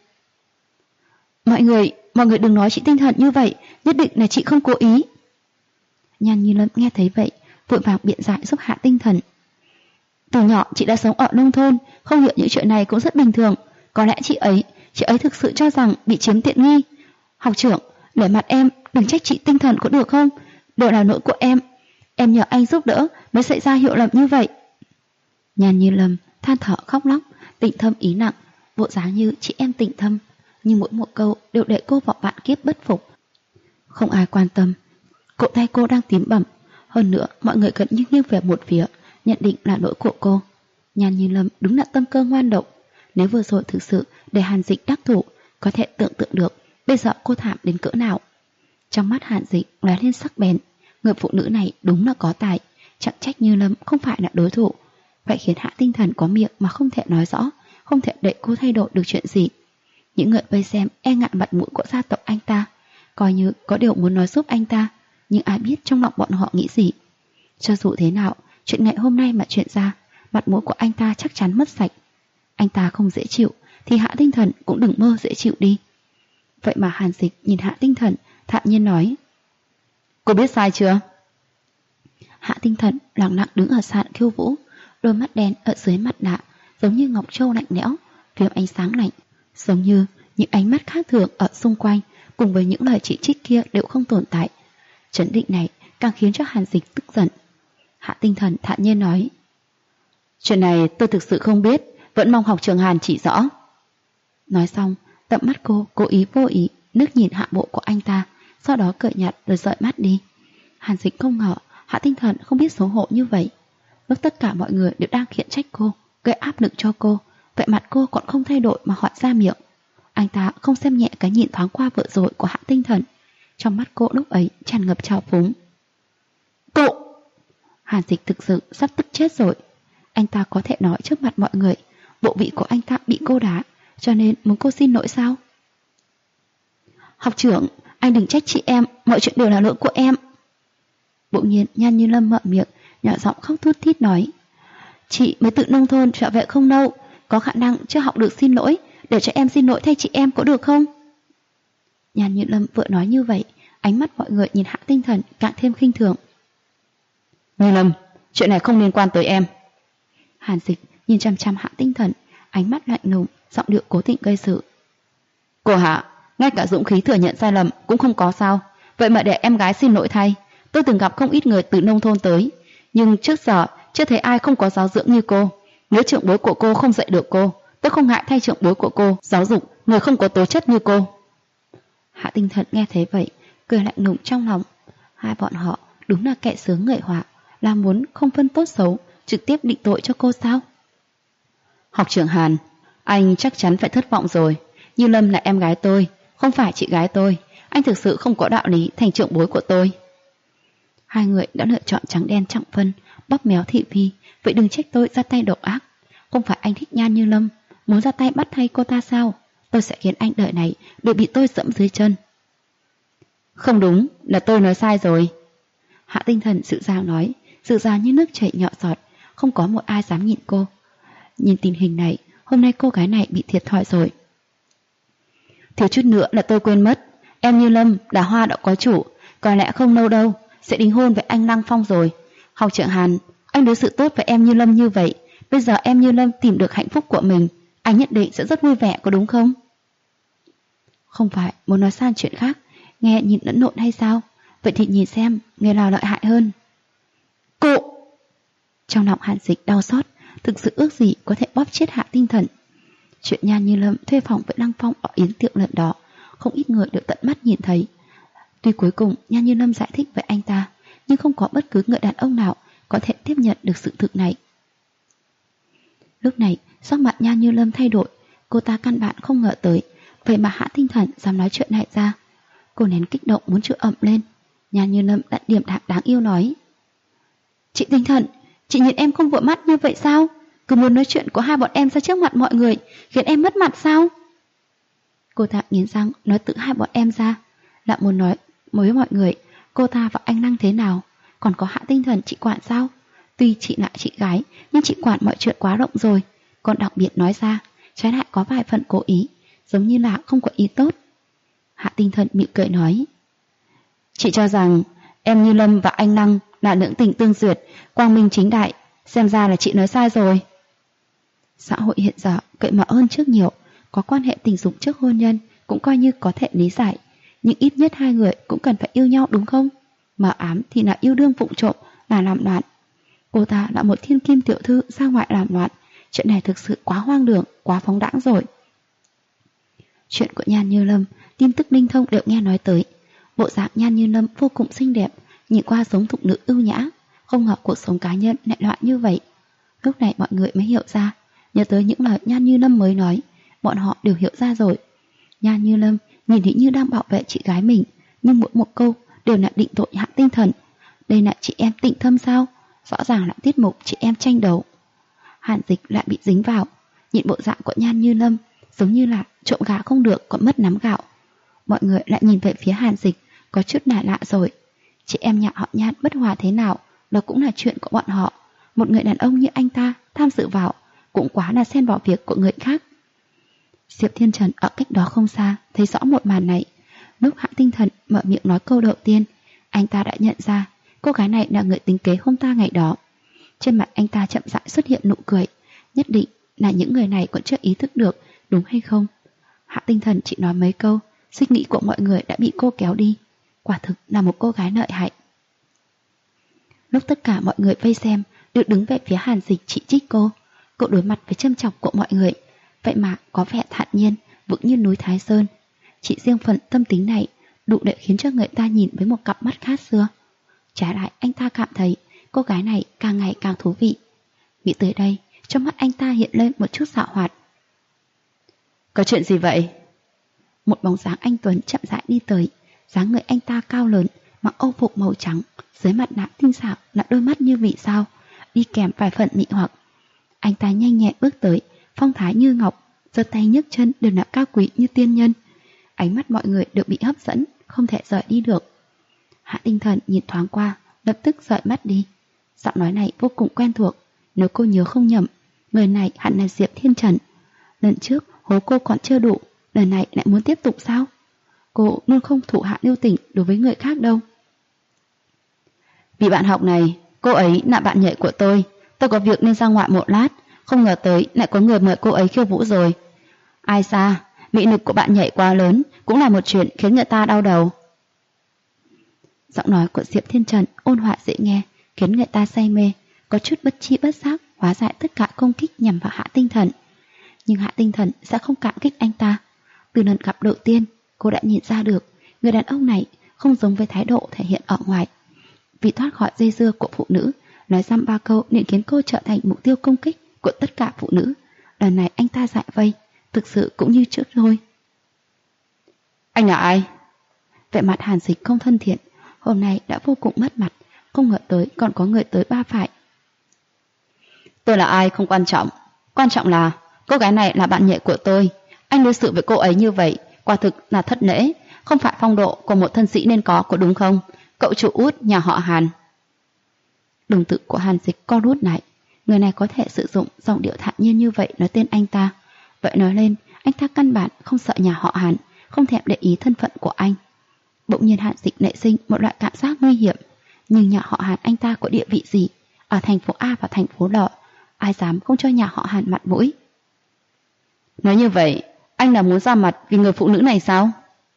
Mọi người đừng nói chị Tinh Thần như vậy, nhất định là chị không cố ý. Nhan Như Lâm nghe thấy vậy, vội vàng biện giải giúp Hạ Tinh Thần. Từ nhỏ chị đã sống ở nông thôn, không hiểu những chuyện này cũng rất bình thường. Có lẽ chị ấy thực sự cho rằng bị chiếm tiện nghi. Học trưởng, để mặt em, đừng trách chị Tinh Thần có được không? Đều là lỗi của em nhờ anh giúp đỡ mới xảy ra hiểu lầm như vậy. Nhan Như Lâm than thở khóc lóc, Tịnh Thâm ý nặng, bộ dáng như chị em Tịnh Thâm, nhưng mỗi một câu đều để cô vào vạn kiếp bất phục. Không ai quan tâm, cổ tay cô đang tím bầm, hơn nữa mọi người gần như nghiêng về một phía, nhận định là lỗi của cô. Nhan Như Lâm đúng là tâm cơ ngoan độc, nếu vừa rồi thực sự để Hàn Dịch đắc thủ, có thể tưởng tượng được bây giờ cô thảm đến cỡ nào. Trong mắt Hàn Dịch lóe lên sắc bén, người phụ nữ này đúng là có tài, chẳng trách Như Lâm không phải là đối thủ. Vậy khiến Hạ Tinh Thần có miệng mà không thể nói rõ, không thể đẩy cô thay đổi được chuyện gì. Những người vây xem e ngại mặt mũi của gia tộc anh ta, coi như có điều muốn nói giúp anh ta, nhưng ai biết trong lòng bọn họ nghĩ gì. Cho dù thế nào, chuyện ngày hôm nay mà chuyện ra, mặt mũi của anh ta chắc chắn mất sạch. Anh ta không dễ chịu, thì Hạ Tinh Thần cũng đừng mơ dễ chịu đi. Vậy mà Hàn Dịch nhìn Hạ Tinh Thần, thản nhiên nói: Cô biết sai chưa? Hạ Tinh Thần lặng lặng đứng ở sàn khiêu vũ, đôi mắt đen ở dưới mặt nạ giống như ngọc châu lạnh lẽo, phiếm ánh sáng lạnh, giống như những ánh mắt khác thường ở xung quanh cùng với những lời chỉ trích kia đều không tồn tại. Chấn định này càng khiến cho Hàn Dịch tức giận. Hạ Tinh Thần thản nhiên nói: chuyện này tôi thực sự không biết, vẫn mong học trưởng Hàn chỉ rõ. Nói xong, tầm mắt cô cố ý vô ý nước nhìn hạ bộ của anh ta, sau đó cởi nhạt rồi dời mắt đi. Hàn Dịch không ngờ Hạ Tinh Thần không biết xấu hổ như vậy. Lúc tất cả mọi người đều đang khiển trách cô, gây áp lực cho cô, vậy mặt cô còn không thay đổi mà hỏi ra miệng. Anh ta không xem nhẹ cái nhìn thoáng qua vừa rồi của Hạ Tinh Thần. Trong mắt cô lúc ấy tràn ngập trào phúng. Cô! Hàn Dịch thực sự sắp tức chết rồi. Anh ta có thể nói trước mặt mọi người bộ vị của anh ta bị cô đá, cho nên muốn cô xin lỗi sao? Học trưởng, anh đừng trách chị em, mọi chuyện đều là lỗi của em. Bỗng nhiên Nhan Như Lâm mở miệng, nhỏ giọng khóc thút thít nói: chị mới từ nông thôn trở về không lâu, có khả năng chưa học được xin lỗi, để cho em xin lỗi thay chị em có được không? Nhan Như Lâm vừa nói như vậy, ánh mắt mọi người nhìn Hạ Tinh Thần càng thêm khinh thường. Như Lâm, chuyện này không liên quan tới em. Hàn Dịch nhìn chăm chăm Hạ Tinh Thần, ánh mắt lạnh lùng, giọng điệu cố tình gây sự. Cô Hạ, ngay cả dũng khí thừa nhận sai lầm cũng không có sao? Vậy mà để em gái xin lỗi thay. Tôi từng gặp không ít người từ nông thôn tới, nhưng trước giờ chưa thấy ai không có giáo dưỡng như cô. Nếu trưởng bối của cô không dạy được cô, tôi không ngại thay trưởng bối của cô giáo dục người không có tố chất như cô. Hạ Tinh Thần nghe thấy vậy, cười lạnh lùng trong lòng. Hai bọn họ đúng là kẻ sướng người họa, là muốn không phân tốt xấu, trực tiếp định tội cho cô sao? Học trưởng Hàn, anh chắc chắn phải thất vọng rồi. Như Lâm là em gái tôi, không phải chị gái tôi. Anh thực sự không có đạo lý thành trưởng bối của tôi. Hai người đã lựa chọn trắng đen trọng phân, bóp méo thị phi, vậy đừng trách tôi ra tay độc ác. Không phải anh thích Nhan Như Lâm, muốn ra tay bắt thay cô ta sao? Tôi sẽ khiến anh đời này đều bị tôi dẫm dưới chân. Không đúng, là tôi nói sai rồi. Hạ Tinh Thần dịu dàng nói, dịu dàng như nước chảy nhỏ giọt, không có một ai dám nhìn cô. Nhìn tình hình này, hôm nay cô gái này bị thiệt thòi rồi. Thiếu chút nữa là tôi quên mất, em Như Lâm đào hoa đã có chủ, có lẽ không lâu đâu sẽ đính hôn với anh Lăng Phong rồi. Học trưởng Hàn, anh đối xử tốt với em Như Lâm như vậy, bây giờ em Như Lâm tìm được hạnh phúc của mình, anh nhất định sẽ rất vui vẻ, có đúng không? Không phải muốn nói sang chuyện khác, nghe nhìn lẫn lộn hay sao? Vậy thì nhìn xem người nào lợi hại hơn. Cô! Trong lòng Hàn Dịch đau xót, thực sự ước gì có thể bóp chết Hạ Tinh Thần. Chuyện Nhan Như Lâm thuê phòng với Lăng Phong ở yến tiệc lần đó, không ít người được tận mắt nhìn thấy. Tuy cuối cùng Nhan Như Lâm giải thích với anh ta, nhưng không có bất cứ người đàn ông nào có thể tiếp nhận được sự thực này. Lúc này, sắc mặt Nhan Như Lâm thay đổi, cô ta căn bản không ngờ tới, vậy mà Hạ Tinh Thần dám nói chuyện này ra. Cô nén kích động muốn chửi ầm lên. Nhan Như Lâm đã điềm đạm đáng yêu nói: chị Tinh Thần, chị nhìn em không vừa mắt như vậy sao? Cứ muốn nói chuyện của hai bọn em ra trước mặt mọi người, khiến em mất mặt sao? Cô ta nghiến răng nói tự hai bọn em ra, lại muốn nói với mọi người cô ta và anh Năng thế nào. Còn có Hạ Tinh Thần chị quản sao? Tuy chị là chị gái, nhưng chị quản mọi chuyện quá rộng rồi. Còn đặc biệt nói ra, trái lại có vài phần cố ý, giống như là không có ý tốt. Hạ Tinh Thần mỉm cười nói: chị cho rằng em Như Lâm và anh Năng là lưỡng tình tương duyệt, quang minh chính đại, xem ra là chị nói sai rồi. Xã hội hiện giờ cởi mở hơn trước nhiều, có quan hệ tình dục trước hôn nhân cũng coi như có thể lý giải, nhưng ít nhất hai người cũng cần phải yêu nhau đúng không? Mờ ám thì là yêu đương vụng trộm, là làm loạn. Cô ta là một thiên kim tiểu thư ra ngoại làm loạn, chuyện này thực sự quá hoang đường, quá phóng đãng rồi. Chuyện của Nhan Như Lâm, tin tức linh thông đều nghe nói tới. Bộ dạng Nhan Như Lâm vô cùng xinh đẹp, nhìn qua giống thục nữ ưu nhã, không ngờ cuộc sống cá nhân lại loạn như vậy. Lúc này mọi người mới hiểu ra, nhớ tới những lời Nhan Như Lâm mới nói, bọn họ đều hiểu ra rồi. Nhan Như Lâm nhìn hình như đang bảo vệ chị gái mình, nhưng mỗi một câu đều là định tội Hạ Tinh Thần. Đây là chị em tịnh thâm sao? Rõ ràng là tiết mục chị em tranh đấu. Hàn Dịch lại bị dính vào, nhìn bộ dạng của Nhan Như Lâm giống như là trộm gà không được còn mất nắm gạo. Mọi người lại nhìn về phía Hàn Dịch, có chút lạ lạ rồi. Chị em nhà họ Nhan bất hòa thế nào, đó cũng là chuyện của bọn họ. Một người đàn ông như anh ta tham dự vào, cũng quá là xen vào việc của người khác. Diệp Thiên Trần ở cách đó không xa thấy rõ một màn này. Lúc Hạ Tinh Thần mở miệng nói câu đầu tiên, anh ta đã nhận ra cô gái này là người tính kế hôn ta ngày đó. Trên mặt anh ta chậm rãi xuất hiện nụ cười. Nhất định là những người này còn chưa ý thức được, đúng hay không? Hạ Tinh Thần chỉ nói mấy câu, suy nghĩ của mọi người đã bị cô kéo đi. Quả thực là một cô gái lợi hại. Lúc tất cả mọi người vây xem đều đứng về phía Hàn Dịch chỉ trích cô đối mặt với châm chọc của mọi người, vậy mà có vẻ thản nhiên, vững như núi Thái Sơn. Chỉ riêng phần tâm tính này đủ để khiến cho người ta nhìn với một cặp mắt khác xưa. Trái lại anh ta cảm thấy cô gái này càng ngày càng thú vị. Nghĩ tới đây, trong mắt anh ta hiện lên một chút xạo hoạt. Có chuyện gì vậy? Một bóng dáng anh tuấn chậm rãi đi tới. Dáng người anh ta cao lớn, mặc âu phục màu trắng, dưới mặt nạ tinh xảo là đôi mắt như vị sao, đi kèm vài phần mị hoặc. Anh ta nhanh nhẹn bước tới, phong thái như ngọc, giơ tay nhấc chân đều là cao quý như tiên nhân. Ánh mắt mọi người đều bị hấp dẫn, không thể rời đi được. Hạ Tinh Thần nhìn thoáng qua, lập tức rời mắt đi. Giọng nói này vô cùng quen thuộc, nếu cô nhớ không nhầm, người này hẳn là Diệp Thiên Trần. Lần trước hố cô còn chưa đủ, lần này lại muốn tiếp tục sao? Cô luôn không thủ hạ lưu tình đối với người khác đâu. Vì bạn học này, cô ấy là bạn nhảy của tôi có việc nên ra ngoại một lát, không ngờ tới lại có người mời cô ấy khiêu vũ rồi. Ai xa, mị lực của bạn nhảy quá lớn cũng là một chuyện khiến người ta đau đầu. Giọng nói của Diệp Thiên Trần ôn hòa dễ nghe, khiến người ta say mê, có chút bất chi bất giác hóa giải tất cả công kích nhằm vào Hạ Tinh Thần. Nhưng Hạ Tinh Thần sẽ không cảm kích anh ta. Từ lần gặp đầu tiên, cô đã nhìn ra được người đàn ông này không giống với thái độ thể hiện ở ngoài. Vì thoát khỏi dây dưa của phụ nữ, nói dăm ba câu nên khiến cô trở thành mục tiêu công kích của tất cả phụ nữ. Lần này anh ta giải vây, thực sự cũng như trước thôi. Anh là ai? Vẻ mặt Hàn Dịch không thân thiện, hôm nay đã vô cùng mất mặt, không ngờ tới còn có người tới ba phải. Tôi là ai không quan trọng, quan trọng là cô gái này là bạn nhảy của tôi. Anh đối xử với cô ấy như vậy, quả thực là thất lễ, không phải phong độ của một thân sĩ nên có đúng không? Cậu chủ út nhà họ Hàn. Đồng tử của Hàn Dịch co rút lại. Người này có thể sử dụng giọng điệu thản nhiên như vậy nói tên anh ta. Vậy nói lên, anh ta căn bản không sợ nhà họ Hàn, không thèm để ý thân phận của anh. Bỗng nhiên Hàn Dịch nảy sinh một loại cảm giác nguy hiểm. Nhưng nhà họ Hàn anh ta có địa vị gì? Ở thành phố A và thành phố L, ai dám không cho nhà họ Hàn mặt mũi? Nói như vậy, anh là muốn ra mặt vì người phụ nữ này sao?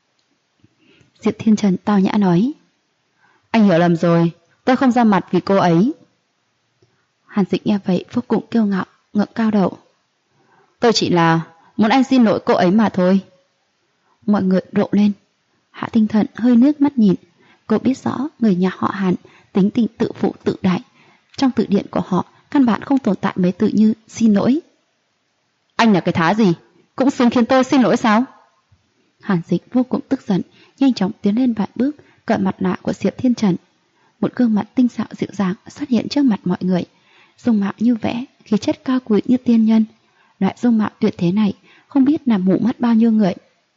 Diệp Thiên Trần tao nhã nói. Anh hiểu lầm rồi, tôi không ra mặt vì cô ấy. Hàn Dịch nghe vậy vô cùng kiêu ngạo, ngẩng cao đầu. Tôi chỉ là muốn anh xin lỗi cô ấy mà thôi. Mọi người rộ lên. Hạ Tinh Thần hơi nước mắt nhìn. Cô biết rõ người nhà họ Hàn tính tình tự phụ tự đại. Trong từ điển của họ căn bản không tồn tại mấy từ như xin lỗi. Anh là cái thá gì? Cũng xứng khiến tôi xin lỗi sao? Hàn Dịch vô cùng tức giận, nhanh chóng tiến lên vài bước, cởi mặt nạ của Diệp Thiên Trần. Một gương mặt tinh xảo dịu dàng xuất hiện trước mặt mọi người. Dung mạo như vẽ, khí chất cao quý như tiên nhân. Loại dung mạo tuyệt thế này không biết làm mù mắt bao nhiêu người.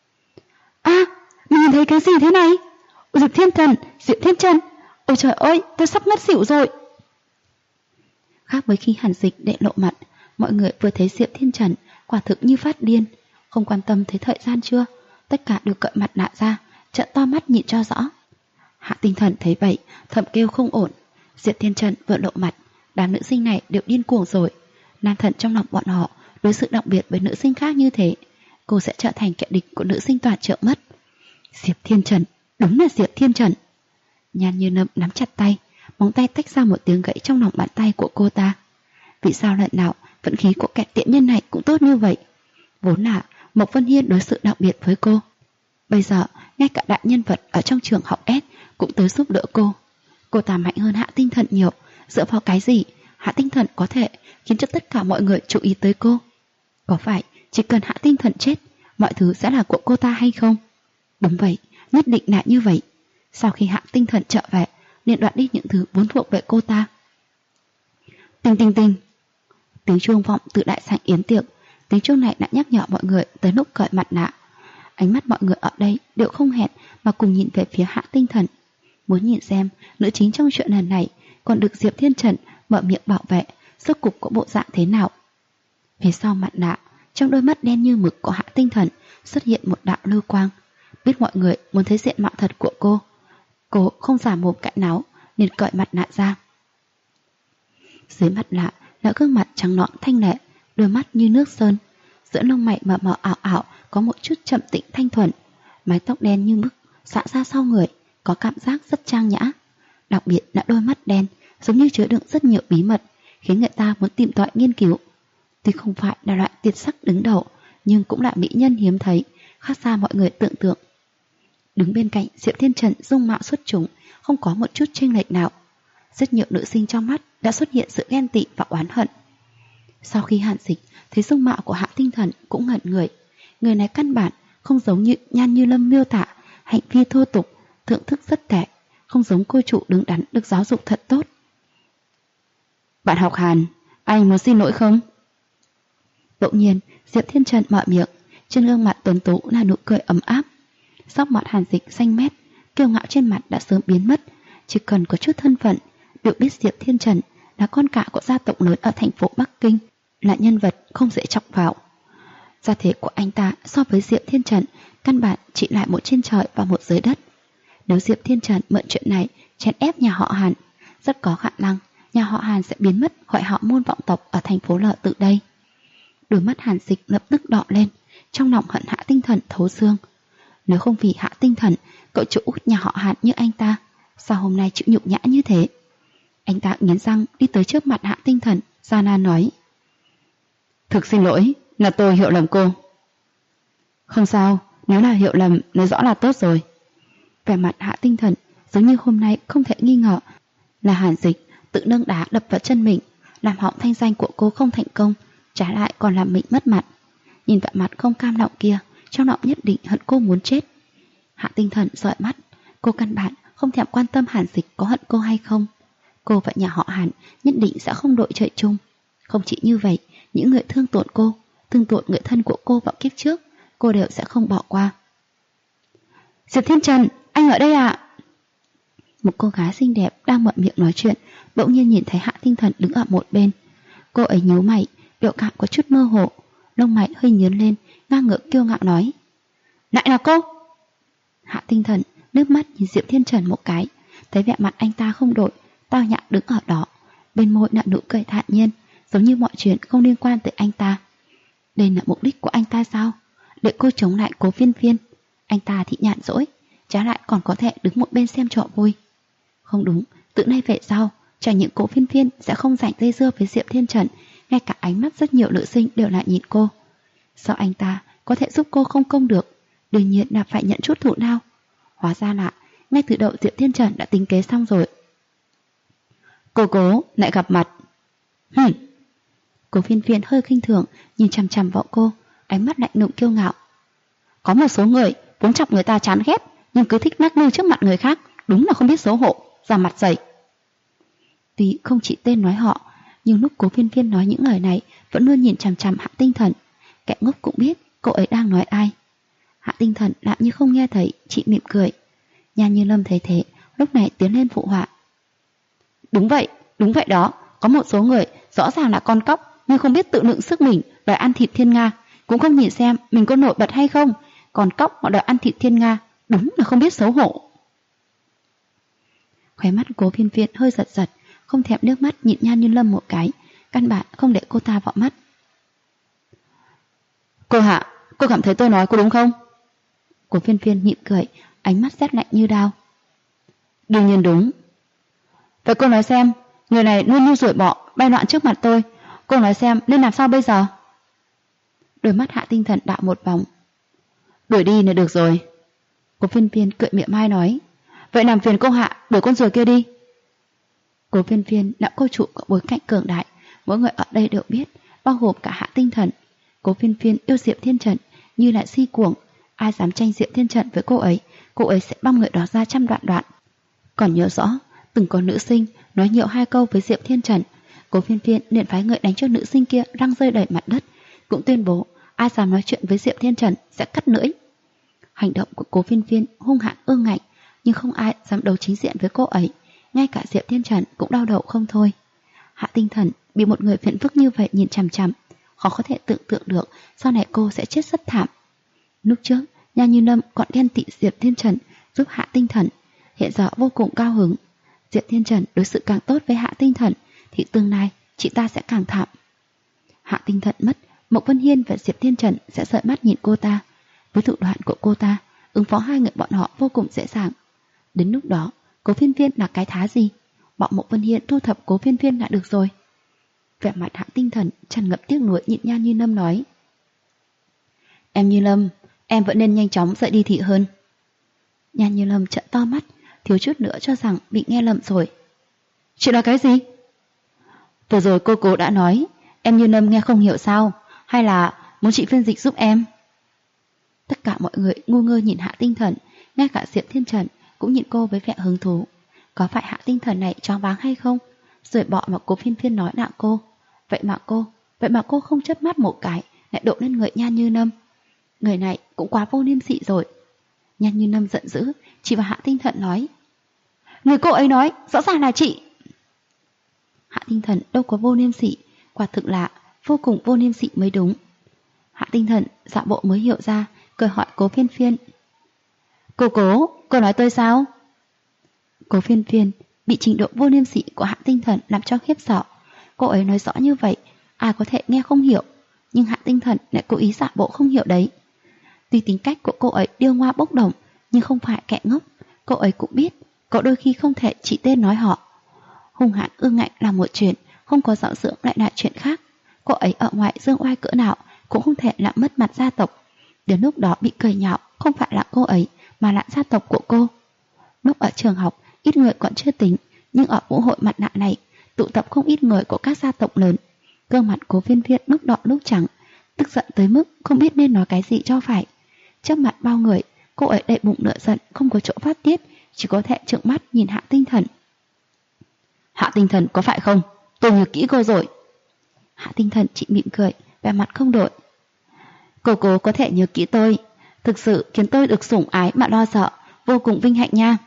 Mình nhìn thấy cái gì thế này? Diệp Thiên Trần, Diệp Thiên Trần. Ôi trời ơi, tôi sắp ngất xỉu rồi. Khác với khi Hàn Dịch đệ lộ mặt, mọi người vừa thấy Diệp Thiên Trần quả thực như phát điên, không quan tâm thấy thời gian chưa, tất cả đều cởi mặt nạ ra, trợn to mắt nhìn cho rõ. Hạ Tinh Thần thấy vậy, thầm kêu không ổn. Diệp Thiên Trần vừa lộ mặt, đám nữ sinh này đều điên cuồng rồi. Nam thần trong lòng bọn họ đối xử đặc biệt với nữ sinh khác như thế, cô sẽ trở thành kẻ địch của nữ sinh toàn trợ mất. Diệp Thiên Trần, đúng là Diệp Thiên Trần. Nhan Như Nâm nắm chặt tay, móng tay tách ra một tiếng gãy trong lòng bàn tay của cô ta. Vì sao lần nào vận khí của kẻ tiện nhân này cũng tốt như vậy? Vốn là Mộc Vân Hiên đối xử đặc biệt với cô, bây giờ ngay cả đại nhân vật ở trong trường học S cũng tới giúp đỡ cô. Cô ta mạnh hơn Hạ Tinh Thần nhiều. Dựa vào cái gì Hạ Tinh Thần có thể khiến cho tất cả mọi người chú ý tới cô? Có phải chỉ cần Hạ Tinh Thần chết, mọi thứ sẽ là của cô ta hay không? Đúng vậy, nhất định là như vậy. Sau khi Hạ Tinh Thần trở về, liền đoạt đi những thứ vốn thuộc về cô ta. Tinh tinh tinh. Tiếng chuông vọng từ đại sảnh yến tiệc. Tiếng chuông này đã nhắc nhở mọi người tới lúc cởi mặt nạ. Ánh mắt mọi người ở đây đều không hẹn mà cùng nhìn về phía Hạ Tinh Thần, muốn nhìn xem nữ chính trong chuyện lần này còn được Diệp Thiên Trần mở miệng bảo vệ, rốt cục có bộ dạng thế nào. Phía sau mặt nạ, trong đôi mắt đen như mực của Hạ Tinh Thần xuất hiện một đạo lưu quang. Biết mọi người muốn thấy diện mạo thật của cô không giả mồm cãi náo, liền cởi mặt nạ ra. Dưới mặt nạ là gương mặt trắng nõn thanh lệ, đôi mắt như nước sơn, giữa lông mày mờ mờ ảo ảo có một chút trầm tĩnh thanh thuần, mái tóc đen như mực xõa ra sau người, có cảm giác rất trang nhã. Đặc biệt là đôi mắt đen giống như chứa đựng rất nhiều bí mật, khiến người ta muốn tìm tòi nghiên cứu. Tuy không phải là loại tuyệt sắc đứng đầu, nhưng cũng là mỹ nhân hiếm thấy, khác xa mọi người tưởng tượng. Đứng bên cạnh Diệp Thiên Trần dung mạo xuất chúng, không có một chút chênh lệch nào. Rất nhiều nữ sinh trong mắt đã xuất hiện sự ghen tị và oán hận. Sau khi Hàn Dịch thấy dung mạo của Hạ Tinh Thần cũng ngẩn người. Người này căn bản không giống như Nhan Như Lâm miêu tả, hành vi thô tục, thưởng thức rất tệ, không giống cô chủ đứng đắn được giáo dục thật tốt. Bạn học Hàn, anh muốn xin lỗi không? Bỗng nhiên Diệp Thiên Trần mở miệng, trên gương mặt tuấn tú là nụ cười ấm áp. Sắc mặt Hàn Dịch xanh mét, kiêu ngạo trên mặt đã sớm biến mất, chỉ cần có chút thân phận, được biết Diệp Thiên Trần là con cả của gia tộc lớn ở thành phố Bắc Kinh, là nhân vật không dễ chọc vào. Gia thế của anh ta so với Diệp Thiên Trần căn bản chỉ lại một trên trời và một dưới đất. Nếu Diệp Thiên Trần mượn chuyện này chèn ép nhà họ Hàn, rất có khả năng nhà họ Hàn sẽ biến mất khỏi họ môn vọng tộc ở thành phố L từ đây. Đôi mắt Hàn Dịch lập tức đỏ lên, trong lòng hận Hạ Tinh Thần thấu xương. Nếu không vì Hạ Tinh Thần, cậu chủ út nhà họ Hàn như anh ta, sao hôm nay chịu nhục nhã như thế? Anh ta nghiến răng đi tới trước mặt Hạ Tinh Thần, gian nan nói: Thực xin lỗi, là tôi hiểu lầm cô. Không sao, nếu là hiểu lầm, nói rõ là tốt rồi. Vẻ mặt Hạ Tinh Thần giống như hôm nay không thể nghi ngờ là Hàn Dịch tự nâng đá đập vào chân mình, làm hỏng thanh danh của cô không thành công, trái lại còn làm mình mất mặt. Nhìn vẻ mặt không cam lòng kia, trong lòng nhất định hận cô muốn chết. Hạ Tinh Thần dõi mắt, cô căn bản không thèm quan tâm Hàn Dịch có hận cô hay không. Cô và nhà họ Hàn nhất định sẽ không đội trời chung. Không chỉ như vậy, những người thương tổn cô, thương tổn người thân của cô vào kiếp trước, cô đều sẽ không bỏ qua. Diệp Thiên Trần, anh ở đây ạ. Một cô gái xinh đẹp đang mở miệng nói chuyện, bỗng nhiên nhìn thấy Hạ Tinh Thần đứng ở một bên. Cô ấy nhíu mày, biểu cảm có chút mơ hồ, lông mày hơi nhướng lên, ngang ngược kiêu ngạo nói: Lại là cô! Hạ Tinh Thần nước mắt nhìn Diệp Thiên Trần một cái, thấy vẻ mặt anh ta không đổi, tao nhã đứng ở đó, bên môi nở nụ cười thản nhiên, giống như mọi chuyện không liên quan tới anh ta. Đây là mục đích của anh ta sao? Để cô chống lại Cố Phiên Phiên. Anh ta thì nhàn rỗi, trái lại còn có thể đứng một bên xem trò vui. Không đúng, từ nay về sau, chẳng những Cố Phiên Phiên sẽ không rảnh dây dưa với Diệp Thiên Trần, ngay cả ánh mắt rất nhiều nữ sinh đều lại nhìn cô. Sao anh ta có thể giúp cô không công được? Đương nhiên là phải nhận chút thù lao. Hóa ra là ngay từ đầu Diệp Thiên Trần đã tính kế xong rồi. Cô Cố lại gặp mặt. Cố Phiên Phiên hơi khinh thường nhìn chằm chằm vào cô, ánh mắt lạnh lùng kiêu ngạo. Có một số người vốn chọc người ta chán ghét, nhưng cứ thích nắc nư trước mặt người khác, đúng là không biết xấu hổ, ra mặt dày. Tuy không chỉ tên nói họ, nhưng lúc Cố Phiên Phiên nói những lời này vẫn luôn nhìn chằm chằm Hạ Tinh Thần. Kẻ ngốc cũng biết cô ấy đang nói ai. Hạ Tinh Thần làm như không nghe thấy, chị mỉm cười. Nhan Như Lâm thấy thế, lúc này tiến lên phụ họa. Đúng vậy đó, có một số người rõ ràng là con cóc, nhưng không biết tự lượng sức mình đòi ăn thịt thiên nga, cũng không nhìn xem mình có nổi bật hay không. Còn cóc họ đòi ăn thịt thiên nga, đúng là không biết xấu hổ. Khóe mắt Cố Phiên Phiên hơi giật giật, không thèm nước mắt nhìn Nhan Như Lâm một cái, căn bản không để cô ta vào mắt. Cô Hạ, cô cảm thấy tôi nói có đúng không? Cố Phiên Phiên nhịn cười, ánh mắt rét lạnh như đao. Đương nhiên đúng. Vậy cô nói xem, người này luôn như ruồi bọ bay loạn trước mặt tôi, cô nói xem nên làm sao bây giờ? Đôi mắt Hạ Tinh Thần đạo một vòng. Đuổi đi là được rồi. Cố Phiên Phiên cười mỉa mai nói. Vậy làm phiền cô Hạ đuổi con ruồi kia đi. Cố Phiên Phiên là cô chủ có bối cảnh cường đại, mỗi người ở đây đều biết, bao gồm cả Hạ Tinh Thần. Cố Phiên Phiên yêu Diệp Thiên Trần như là si cuồng, ai dám tranh Diệp Thiên Trần với cô ấy sẽ băm người đó ra trăm đoạn đoạn. Còn nhớ rõ, từng có nữ sinh nói nhiều hai câu với Diệp Thiên Trần, Cố Phiên Phiên liền phái người đánh cho nữ sinh kia răng rơi đầy mặt đất, cũng tuyên bố ai dám nói chuyện với Diệp Thiên Trần sẽ cắt lưỡi. Hành động của Cố Phiên Phiên hung hãn ương ngạnh, nhưng không ai dám đấu chính diện với cô ấy, ngay cả Diệp Thiên Trần cũng đau đầu không thôi. Hạ Tinh Thần bị một người phiền phức như vậy nhìn chằm chằm, khó có thể tưởng tượng được sau này cô sẽ chết rất thảm. Lúc trước, Nhan Như Lâm còn ghen tị Diệp Thiên Trần giúp Hạ Tinh Thần, hiện giờ vô cùng cao hứng. Diệp Thiên Trần đối xử càng tốt với Hạ Tinh Thần thì tương lai chị ta sẽ càng thảm. Hạ Tinh Thần mất, Mộc Vân Hiên và Diệp Thiên Trần sẽ rời mắt nhìn cô ta. Với thủ đoạn của cô ta, ứng phó hai người bọn họ vô cùng dễ dàng. Đến lúc đó, Cố Phiên Phiên là cái thá gì? Bọn Mộc Vân Hiên thu thập Cố Phiên Phiên là được rồi. Vẻ mặt Hạ Tinh Thần tràn ngập tiếc nuối nhịn Nhan Như Lâm nói: Em Như Lâm, em vẫn nên nhanh chóng rời đi thị hơn. Nhan Như Lâm trợn to mắt, thiếu chút nữa cho rằng bị nghe lầm rồi. Chị nói cái gì? Vừa rồi cô đã nói, em Như Lâm nghe không hiểu sao, hay là muốn chị phiên dịch giúp em? Tất cả mọi người ngu ngơ nhìn Hạ Tinh Thần, ngay cả Diệp Thiên Trần cũng nhìn cô với vẻ hứng thú. Có phải Hạ Tinh Thần này choáng váng hay không? Rồi bỏ mà Cố Phiên Phiên nói nặng cô. Vậy mà cô không chớp mắt một cái lại đổ lên người Nhan Như Lâm. Người này cũng quá vô liêm sỉ rồi. Nhan Như Lâm giận dữ, chỉ vào Hạ Tinh Thần nói: Người cô ấy nói rõ ràng là chị. Hạ Tinh Thần đâu có vô liêm sỉ, quả thực là vô cùng vô liêm sỉ mới đúng. Hạ Tinh Thần dạo bộ mới hiểu ra, cười hỏi Cố Phiên Phiên: Cô nói tôi sao? Cố Phiên Phiên bị trình độ vô liêm sỉ của Hạ Tinh Thần làm cho khiếp sợ. Cô ấy nói rõ như vậy, ai có thể nghe không hiểu, nhưng Hạ Tinh Thần lại cố ý giả bộ không hiểu đấy. Tuy tính cách của cô ấy điêu ngoa bốc đồng, nhưng không phải kẻ ngốc. Cô ấy cũng biết, có đôi khi không thể chỉ tên nói họ. Hung hãn ương ngạnh là một chuyện, không có giáo dưỡng lại là chuyện khác. Cô ấy ở ngoài dương oai cỡ nào cũng không thể làm mất mặt gia tộc. Đến lúc đó bị cười nhạo không phải là cô ấy, mà là gia tộc của cô. Lúc ở trường học, ít người còn chưa tính, nhưng ở vũ hội mặt nạ này, tụ tập không ít người của các gia tộc lớn. Gương mặt Cố Phiên Phiên lúc đỏ lúc trắng, tức giận tới mức không biết nên nói cái gì cho phải. Trước mặt bao người, cô ấy đầy bụng lửa giận, không có chỗ phát tiết, chỉ có thể trợn mắt nhìn Hạ Tinh Thần. Hạ Tinh Thần có phải không? Tôi nhớ kỹ cô rồi. Hạ Tinh Thần chỉ mỉm cười, vẻ mặt không đổi. Cô có thể nhớ kỹ tôi, thực sự khiến tôi được sủng ái mà lo sợ, vô cùng vinh hạnh nha.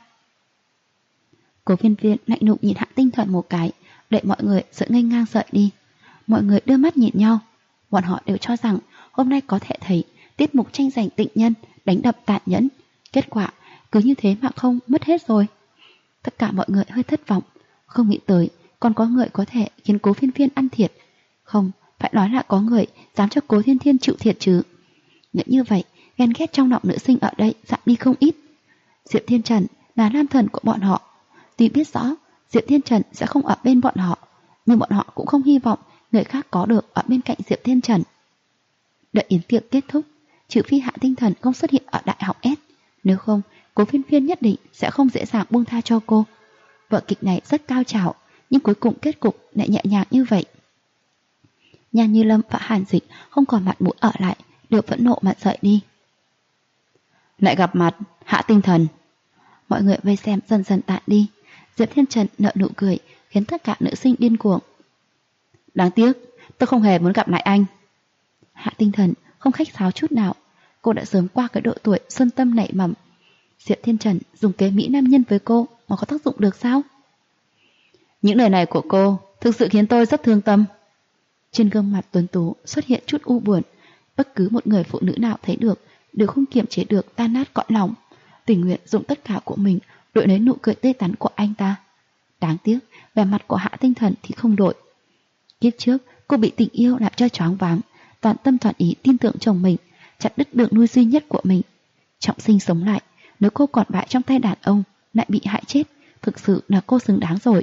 Cố Phiên Phiên lạnh lùng nhìn Hạ Tinh Thần một cái, để mọi người sợ ngây ngang rời đi. Mọi người đưa mắt nhìn nhau, bọn họ đều cho rằng hôm nay có thể thấy tiết mục tranh giành tịnh nhân, đánh đập tàn nhẫn. Kết quả cứ như thế mà không, mất hết rồi. Tất cả mọi người hơi thất vọng, không nghĩ tới còn có người có thể khiến Cố Phiên Phiên ăn thiệt. Không, phải nói là có người dám cho Cố Thiên Thiên chịu thiệt chứ. Nghĩ như vậy, ghen ghét trong lòng nữ sinh ở đây giảm đi không ít. Diệp Thiên Trần là nam thần của bọn họ. Tuy biết rõ Diệp Thiên Trần sẽ không ở bên bọn họ, nhưng bọn họ cũng không hy vọng người khác có được ở bên cạnh Diệp Thiên Trần. Đợi yến tiệc kết thúc, trừ phi Hạ Tinh Thần không xuất hiện ở Đại học S, nếu không Cố Phiên Phiên nhất định sẽ không dễ dàng buông tha cho cô. Vở kịch này rất cao trào, nhưng cuối cùng kết cục lại nhẹ nhàng như vậy. Nhan Như Lâm và Hàn Dịch không còn mặt mũi ở lại, đều phẫn nộ mà rời đi. Lại gặp mặt Hạ Tinh Thần. Mọi người vây xem dần dần tản đi. Diệp Thiên Trần nở nụ cười khiến tất cả nữ sinh điên cuồng. Đáng tiếc, tôi không hề muốn gặp lại anh. Hạ Tinh Thần không khách sáo chút nào. Cô đã sớm qua cái độ tuổi xuân tâm nảy mầm. Diệp Thiên Trần dùng kế mỹ nam nhân với cô mà có tác dụng được sao? Những lời này của cô thực sự khiến tôi rất thương tâm. Trên gương mặt tuấn tú xuất hiện chút u buồn. Bất cứ một người phụ nữ nào thấy được đều không kiềm chế được tan nát cõi lòng, tình nguyện dùng tất cả của mình đội lấy nụ cười tươi tắn của anh ta. Đáng tiếc, vẻ mặt của Hạ Tinh Thần thì không đổi. Kiếp trước, cô bị tình yêu làm cho choáng váng, toàn tâm toàn ý tin tưởng chồng mình, chặt đứt đường nuôi duy nhất của mình. Trọng sinh sống lại, nếu cô còn bại trong tay đàn ông, lại bị hại chết, thực sự là cô xứng đáng rồi.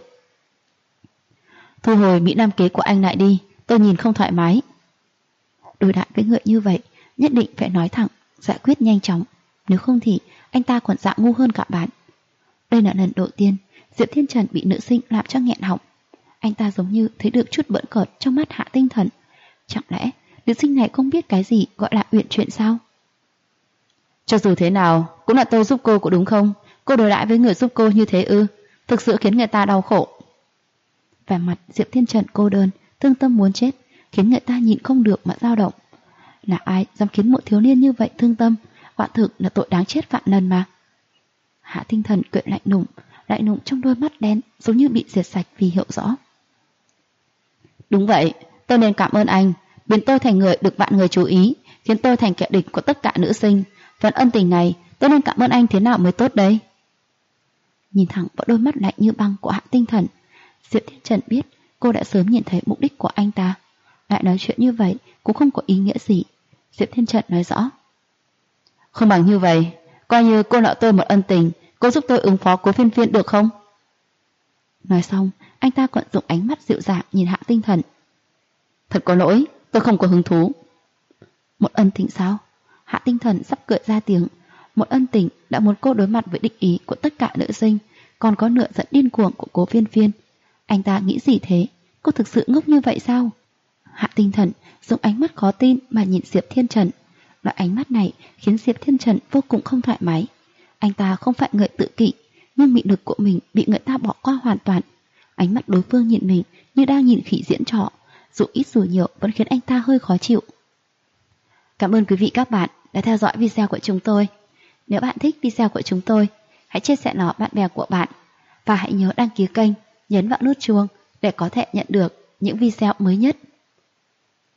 Thu hồi mỹ nam kế của anh lại đi, tôi nhìn không thoải mái. Đối đãi với người như vậy, nhất định phải nói thẳng, giải quyết nhanh chóng, nếu không thì anh ta còn dạng ngu hơn cả bạn. Đây là lần đầu tiên Diệp Thiên Trần bị nữ sinh làm cho nghẹn họng. Anh ta giống như thấy được chút bỡn cợt trong mắt Hạ Tinh Thần. Chẳng lẽ nữ sinh này không biết cái gì gọi là uyển chuyển sao? Cho dù thế nào cũng là tôi giúp cô có đúng không? Cô đối đãi với người giúp cô như thế ư? Thực sự khiến người ta đau khổ. Vẻ mặt Diệp Thiên Trần cô đơn, thương tâm muốn chết, khiến người ta nhịn không được mà dao động. Là ai dám khiến một thiếu niên như vậy thương tâm? Quả thực là tội đáng chết vạn lần mà. Hạ Tinh Thần cười lạnh lùng trong đôi mắt đen giống như bị diệt sạch vì hiểu rõ. Đúng vậy, tôi nên cảm ơn anh, biến tôi thành người được vạn người chú ý, khiến tôi thành kẻ địch của tất cả nữ sinh. Phần ân tình này tôi nên cảm ơn anh thế nào mới tốt đây? nhìn thẳng vào đôi mắt lạnh như băng của Hạ Tinh Thần. Diệp Thiên Trần biết cô đã sớm nhìn thấy mục đích của anh ta. Lại nói chuyện như vậy cũng không có ý nghĩa gì. Diệp Thiên Trần nói rõ. Không bằng như vậy, coi như cô nợ tôi một ân tình, cô giúp tôi ứng phó Cố Phiên Phiên được không? Nói xong, anh ta còn dùng ánh mắt dịu dàng nhìn Hạ Tinh Thần. Thật có lỗi, tôi không có hứng thú. Một ân tình sao? Hạ Tinh Thần sắp cười ra tiếng. Một ân tình đã muốn cô đối mặt với địch ý của tất cả nữ sinh, còn có nửa giận điên cuồng của Cố Phiên Phiên. Anh ta nghĩ gì thế? Cô thực sự ngốc như vậy sao? Hạ Tinh Thần dùng ánh mắt khó tin mà nhìn Diệp Thiên Trần. Loại ánh mắt này khiến Diệp Thiên Trần vô cùng không thoải mái. Anh ta không phải người tự kỷ, nhưng mị lực của mình bị người ta bỏ qua hoàn toàn. Ánh mắt đối phương nhìn mình như đang nhìn khỉ diễn trò, dù ít dù nhiều vẫn khiến anh ta hơi khó chịu. Cảm ơn quý vị các bạn đã theo dõi video của chúng tôi. Nếu bạn thích video của chúng tôi, hãy chia sẻ nó bạn bè của bạn và hãy nhớ đăng ký kênh, nhấn vào nút chuông để có thể nhận được những video mới nhất.